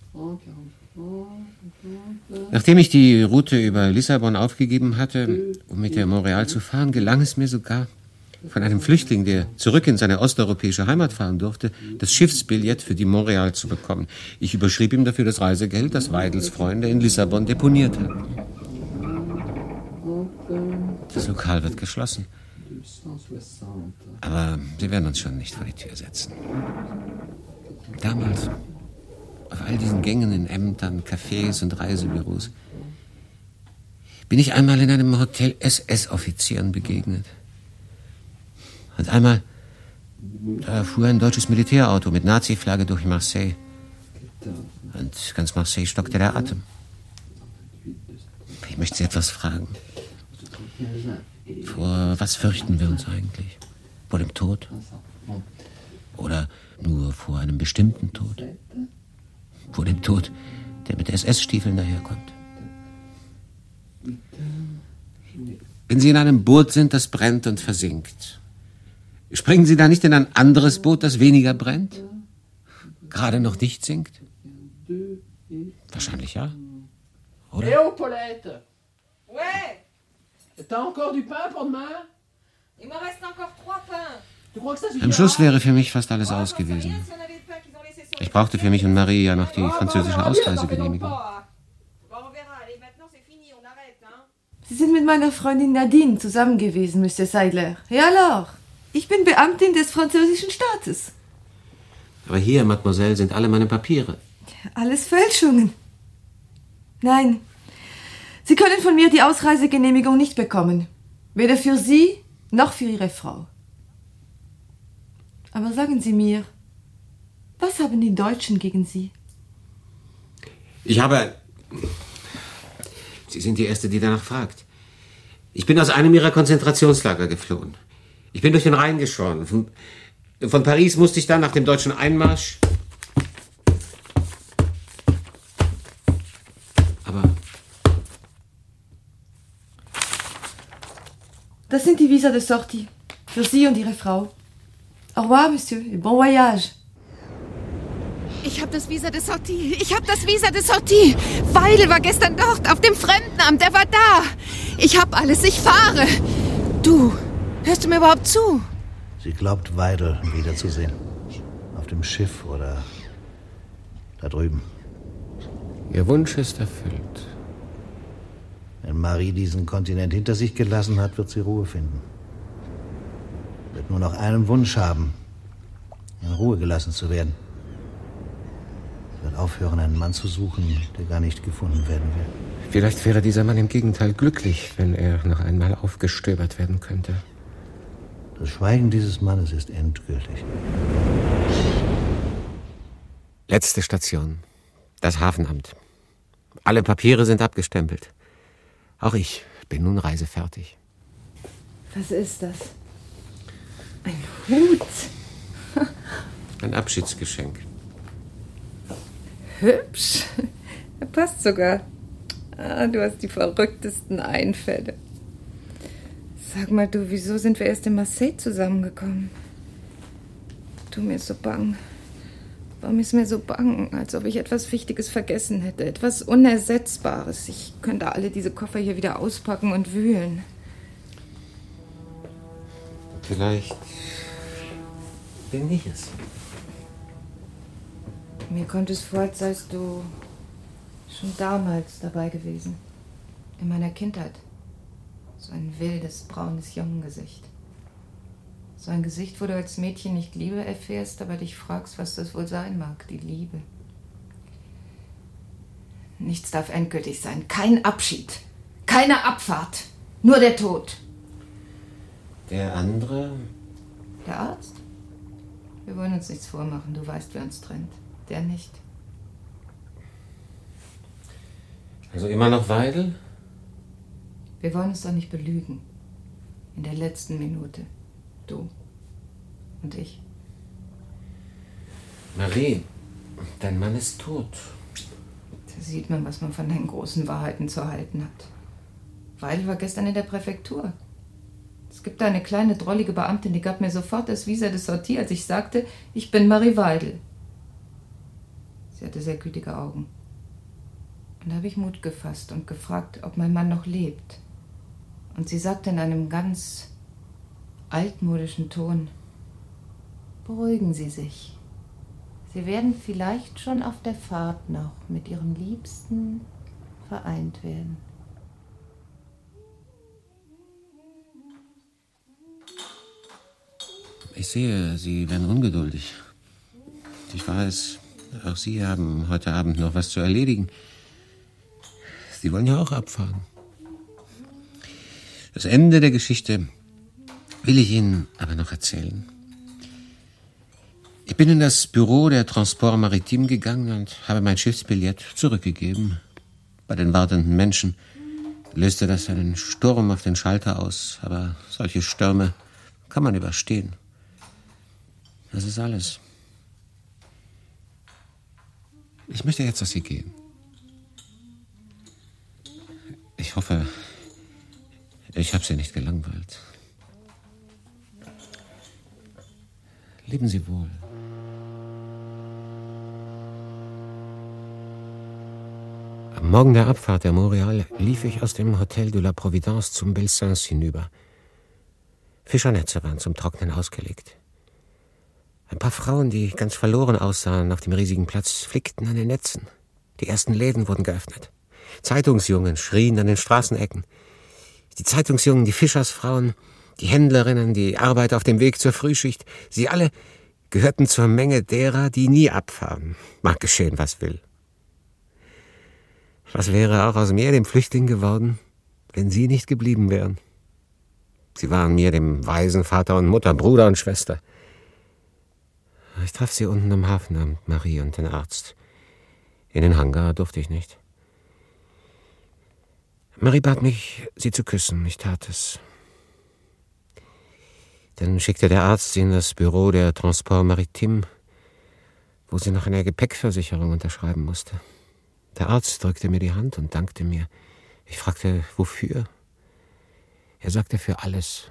Nachdem ich die Route über Lissabon aufgegeben hatte, um mit der Montréal zu fahren, gelang es mir sogar, von einem Flüchtling, der zurück in seine osteuropäische Heimat fahren durfte, das Schiffsbillett für die Montréal zu bekommen. Ich überschrieb ihm dafür das Reisegeld, das Weidels Freunde in Lissabon deponiert hatten. Das Lokal wird geschlossen. Aber sie werden uns schon nicht vor die Tür setzen. Damals, auf all diesen Gängen in Ämtern, Cafés und Reisebüros, bin ich einmal in einem Hotel S S-Offizieren begegnet. Und einmal, da fuhr ein deutsches Militärauto mit Nazi-Flagge durch Marseille. Und ganz Marseille stockte der Atem. Ich möchte Sie etwas fragen. Vor was fürchten wir uns eigentlich? Vor dem Tod? Oder nur vor einem bestimmten Tod? Vor dem Tod, der mit S S-Stiefeln daherkommt? Wenn Sie in einem Boot sind, das brennt und versinkt, springen Sie da nicht in ein anderes Boot, das weniger brennt? Gerade noch nicht sinkt? Wahrscheinlich ja. Oder? Eh oh, Paulette! Ouais! T'as encore du pain pour demain? Il me reste encore trois pains. Tu crois que ça suffira? Am Schluss wäre für mich fast alles aus gewesen. Ich brauchte für mich und Marie ja noch die französische Ausreisegenehmigung. Sie sind mit meiner Freundin Nadine zusammen gewesen, Monsieur Seidler. Ja, alors. Ich bin Beamtin des französischen Staates. Aber hier, Mademoiselle, sind alle meine Papiere. Alles Fälschungen. Nein, Sie können von mir die Ausreisegenehmigung nicht bekommen. Weder für Sie noch für Ihre Frau. Aber sagen Sie mir, was haben die Deutschen gegen Sie? Ich habe... Sie sind die Erste, die danach fragt. Ich bin aus einem ihrer Konzentrationslager geflohen. Ich bin durch den Rhein geschoren. Von, von Paris musste ich dann nach dem deutschen Einmarsch... Aber... Das sind die Visa de sortie. Für Sie und Ihre Frau. Au revoir, Monsieur, et bon voyage. Ich habe das Visa de sortie. Ich habe das Visa de sortie. Weidel war gestern dort, auf dem Fremdenamt. Er war da. Ich habe alles. Ich fahre. Du, hörst du mir überhaupt zu? Sie glaubt, Weidel wiederzusehen. Auf dem Schiff oder da drüben. Ihr Wunsch ist erfüllt. Wenn Marie diesen Kontinent hinter sich gelassen hat, wird sie Ruhe finden. Wird nur noch einen Wunsch haben, in Ruhe gelassen zu werden. Sie wird aufhören, einen Mann zu suchen, der gar nicht gefunden werden will. Vielleicht wäre dieser Mann im Gegenteil glücklich, wenn er noch einmal aufgestöbert werden könnte. Das Schweigen dieses Mannes ist endgültig. Letzte Station. Das Hafenamt. Alle Papiere sind abgestempelt. Auch ich bin nun reisefertig. Was ist das? Ein Hut. Ein Abschiedsgeschenk. Hübsch. Er passt sogar. Ah, du hast die verrücktesten Einfälle. Sag mal, du, wieso sind wir erst in Marseille zusammengekommen? Du, mir ist so bang. Warum ist mir so bang, als ob ich etwas Wichtiges vergessen hätte? Etwas Unersetzbares. Ich könnte alle diese Koffer hier wieder auspacken und wühlen. Vielleicht bin ich es. Mir kommt es vor, als seist du schon damals dabei gewesen. In meiner Kindheit. So ein wildes, braunes Jungengesicht. So ein Gesicht, wo du als Mädchen nicht Liebe erfährst, aber dich fragst, was das wohl sein mag, die Liebe. Nichts darf endgültig sein. Kein Abschied. Keine Abfahrt. Nur der Tod. Der andere? Der Arzt? Wir wollen uns nichts vormachen. Du weißt, wer uns trennt. Der nicht. Also immer noch Weidel? Wir wollen uns doch nicht belügen. In der letzten Minute. Du und ich. Marie, dein Mann ist tot. Da sieht man, was man von den großen Wahrheiten zu halten hat. Weidel war gestern in der Präfektur. Es gibt da eine kleine, drollige Beamtin, die gab mir sofort das Visa de sortie, als ich sagte, ich bin Marie Weidel. Sie hatte sehr gütige Augen. Und da habe ich Mut gefasst und gefragt, ob mein Mann noch lebt. Und sie sagte in einem ganz altmodischen Ton, beruhigen Sie sich. Sie werden vielleicht schon auf der Fahrt noch mit Ihrem Liebsten vereint werden. Ich sehe, Sie werden ungeduldig. Ich weiß, auch Sie haben heute Abend noch was zu erledigen. Sie wollen ja auch abfahren. Das Ende der Geschichte will ich Ihnen aber noch erzählen. Ich bin in das Büro der Transport Maritime gegangen und habe mein Schiffsbillett zurückgegeben. Bei den wartenden Menschen löste das einen Sturm auf den Schalter aus, aber solche Stürme kann man überstehen. Das ist alles. Ich möchte jetzt, dass Sie gehen. Ich hoffe, ich habe Sie nicht gelangweilt. Leben Sie wohl. Am Morgen der Abfahrt der Montreal lief ich aus dem Hotel de la Providence zum Belsain's hinüber. Fischernetze waren zum Trocknen ausgelegt. Ein paar Frauen, die ganz verloren aussahen auf dem riesigen Platz, flickten an den Netzen. Die ersten Läden wurden geöffnet. Zeitungsjungen schrien an den Straßenecken. Die Zeitungsjungen, die Fischersfrauen, die Händlerinnen, die Arbeiter auf dem Weg zur Frühschicht, sie alle gehörten zur Menge derer, die nie abfahren. Mag geschehen, was will. Was wäre auch aus mir, dem Flüchtling, geworden, wenn Sie nicht geblieben wären? Sie waren mir, dem Waisen, Vater und Mutter, Bruder und Schwester. Ich traf Sie unten am Hafenamt, Marie und den Arzt. In den Hangar durfte ich nicht. Marie bat mich, sie zu küssen. Ich tat es. Dann schickte der Arzt sie in das Büro der Transport Maritime, wo sie noch eine Gepäckversicherung unterschreiben musste. Der Arzt drückte mir die Hand und dankte mir. Ich fragte, wofür? Er sagte, für alles.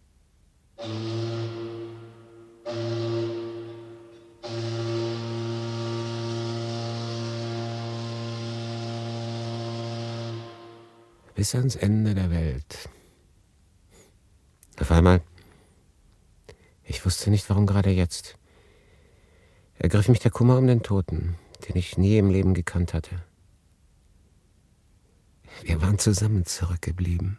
Bis ans Ende der Welt. Auf einmal, ich wusste nicht, warum gerade jetzt, ergriff mich der Kummer um den Toten, den ich nie im Leben gekannt hatte. Wir waren zusammen zurückgeblieben.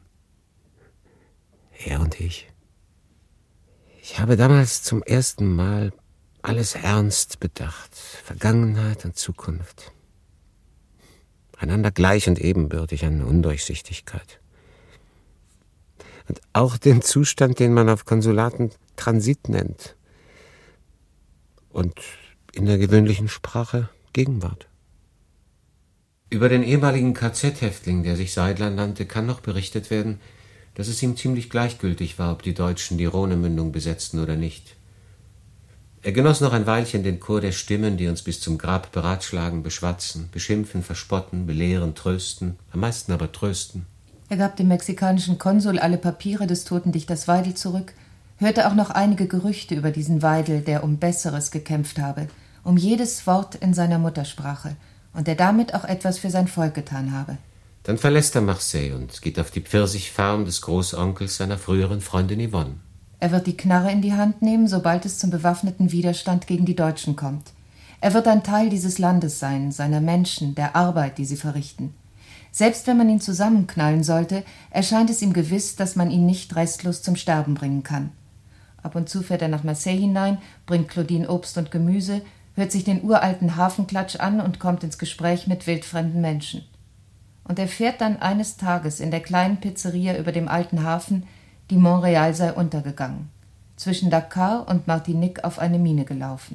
Er und ich. Ich habe damals zum ersten Mal alles ernst bedacht, Vergangenheit und Zukunft. Einander gleich und ebenbürtig an Undurchsichtigkeit. Und auch den Zustand, den man auf Konsulaten Transit nennt. Und in der gewöhnlichen Sprache Gegenwart. Über den ehemaligen K Z-Häftling, der sich Seidler nannte, kann noch berichtet werden, dass es ihm ziemlich gleichgültig war, ob die Deutschen die Rhonemündung besetzten oder nicht. Er genoss noch ein Weilchen den Chor der Stimmen, die uns bis zum Grab beratschlagen, beschwatzen, beschimpfen, verspotten, belehren, trösten, am meisten aber trösten. Er gab dem mexikanischen Konsul alle Papiere des toten Dichters Weidel zurück, hörte auch noch einige Gerüchte über diesen Weidel, der um Besseres gekämpft habe, um jedes Wort in seiner Muttersprache, und der damit auch etwas für sein Volk getan habe. Dann verlässt er Marseille und geht auf die Pfirsichfarm des Großonkels seiner früheren Freundin Yvonne. Er wird die Knarre in die Hand nehmen, sobald es zum bewaffneten Widerstand gegen die Deutschen kommt. Er wird ein Teil dieses Landes sein, seiner Menschen, der Arbeit, die sie verrichten. Selbst wenn man ihn zusammenknallen sollte, erscheint es ihm gewiss, dass man ihn nicht restlos zum Sterben bringen kann. Ab und zu fährt er nach Marseille hinein, bringt Claudine Obst und Gemüse, hört sich den uralten Hafenklatsch an und kommt ins Gespräch mit wildfremden Menschen. Und er fährt dann eines Tages in der kleinen Pizzeria über dem alten Hafen, die Montreal sei untergegangen, zwischen Dakar und Martinique auf eine Mine gelaufen.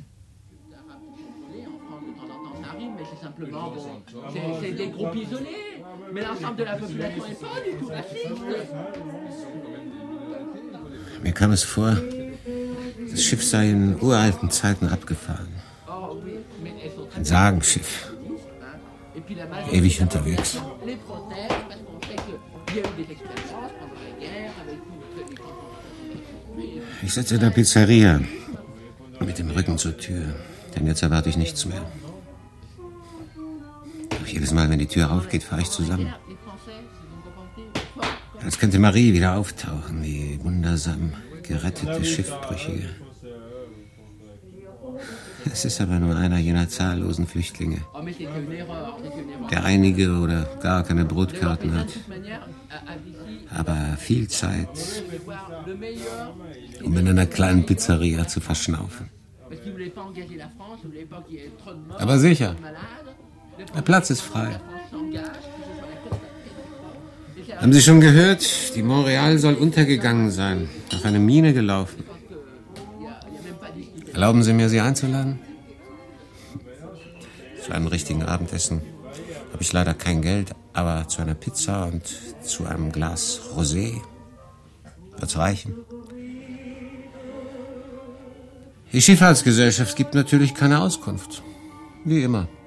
Mir kam es vor, das Schiff sei in uralten Zeiten abgefahren. Ein Sagenschiff. Ewig unterwegs. Ich sitze in der Pizzeria mit dem Rücken zur Tür, denn jetzt erwarte ich nichts mehr. Doch jedes Mal, wenn die Tür aufgeht, fahre ich zusammen. Als könnte Marie wieder auftauchen, die wundersam gerettete Schiffbrüchige. Es ist aber nur einer jener zahllosen Flüchtlinge, der einige oder gar keine Brotkarten hat, aber viel Zeit, um in einer kleinen Pizzeria zu verschnaufen. Aber sicher, der Platz ist frei. Haben Sie schon gehört? Die Montreal soll untergegangen sein, auf eine Mine gelaufen. Erlauben Sie mir, Sie einzuladen? Zu einem richtigen Abendessen habe ich leider kein Geld, aber zu einer Pizza und zu einem Glas Rosé wird's reichen. Die Schifffahrtsgesellschaft gibt natürlich keine Auskunft. Wie immer.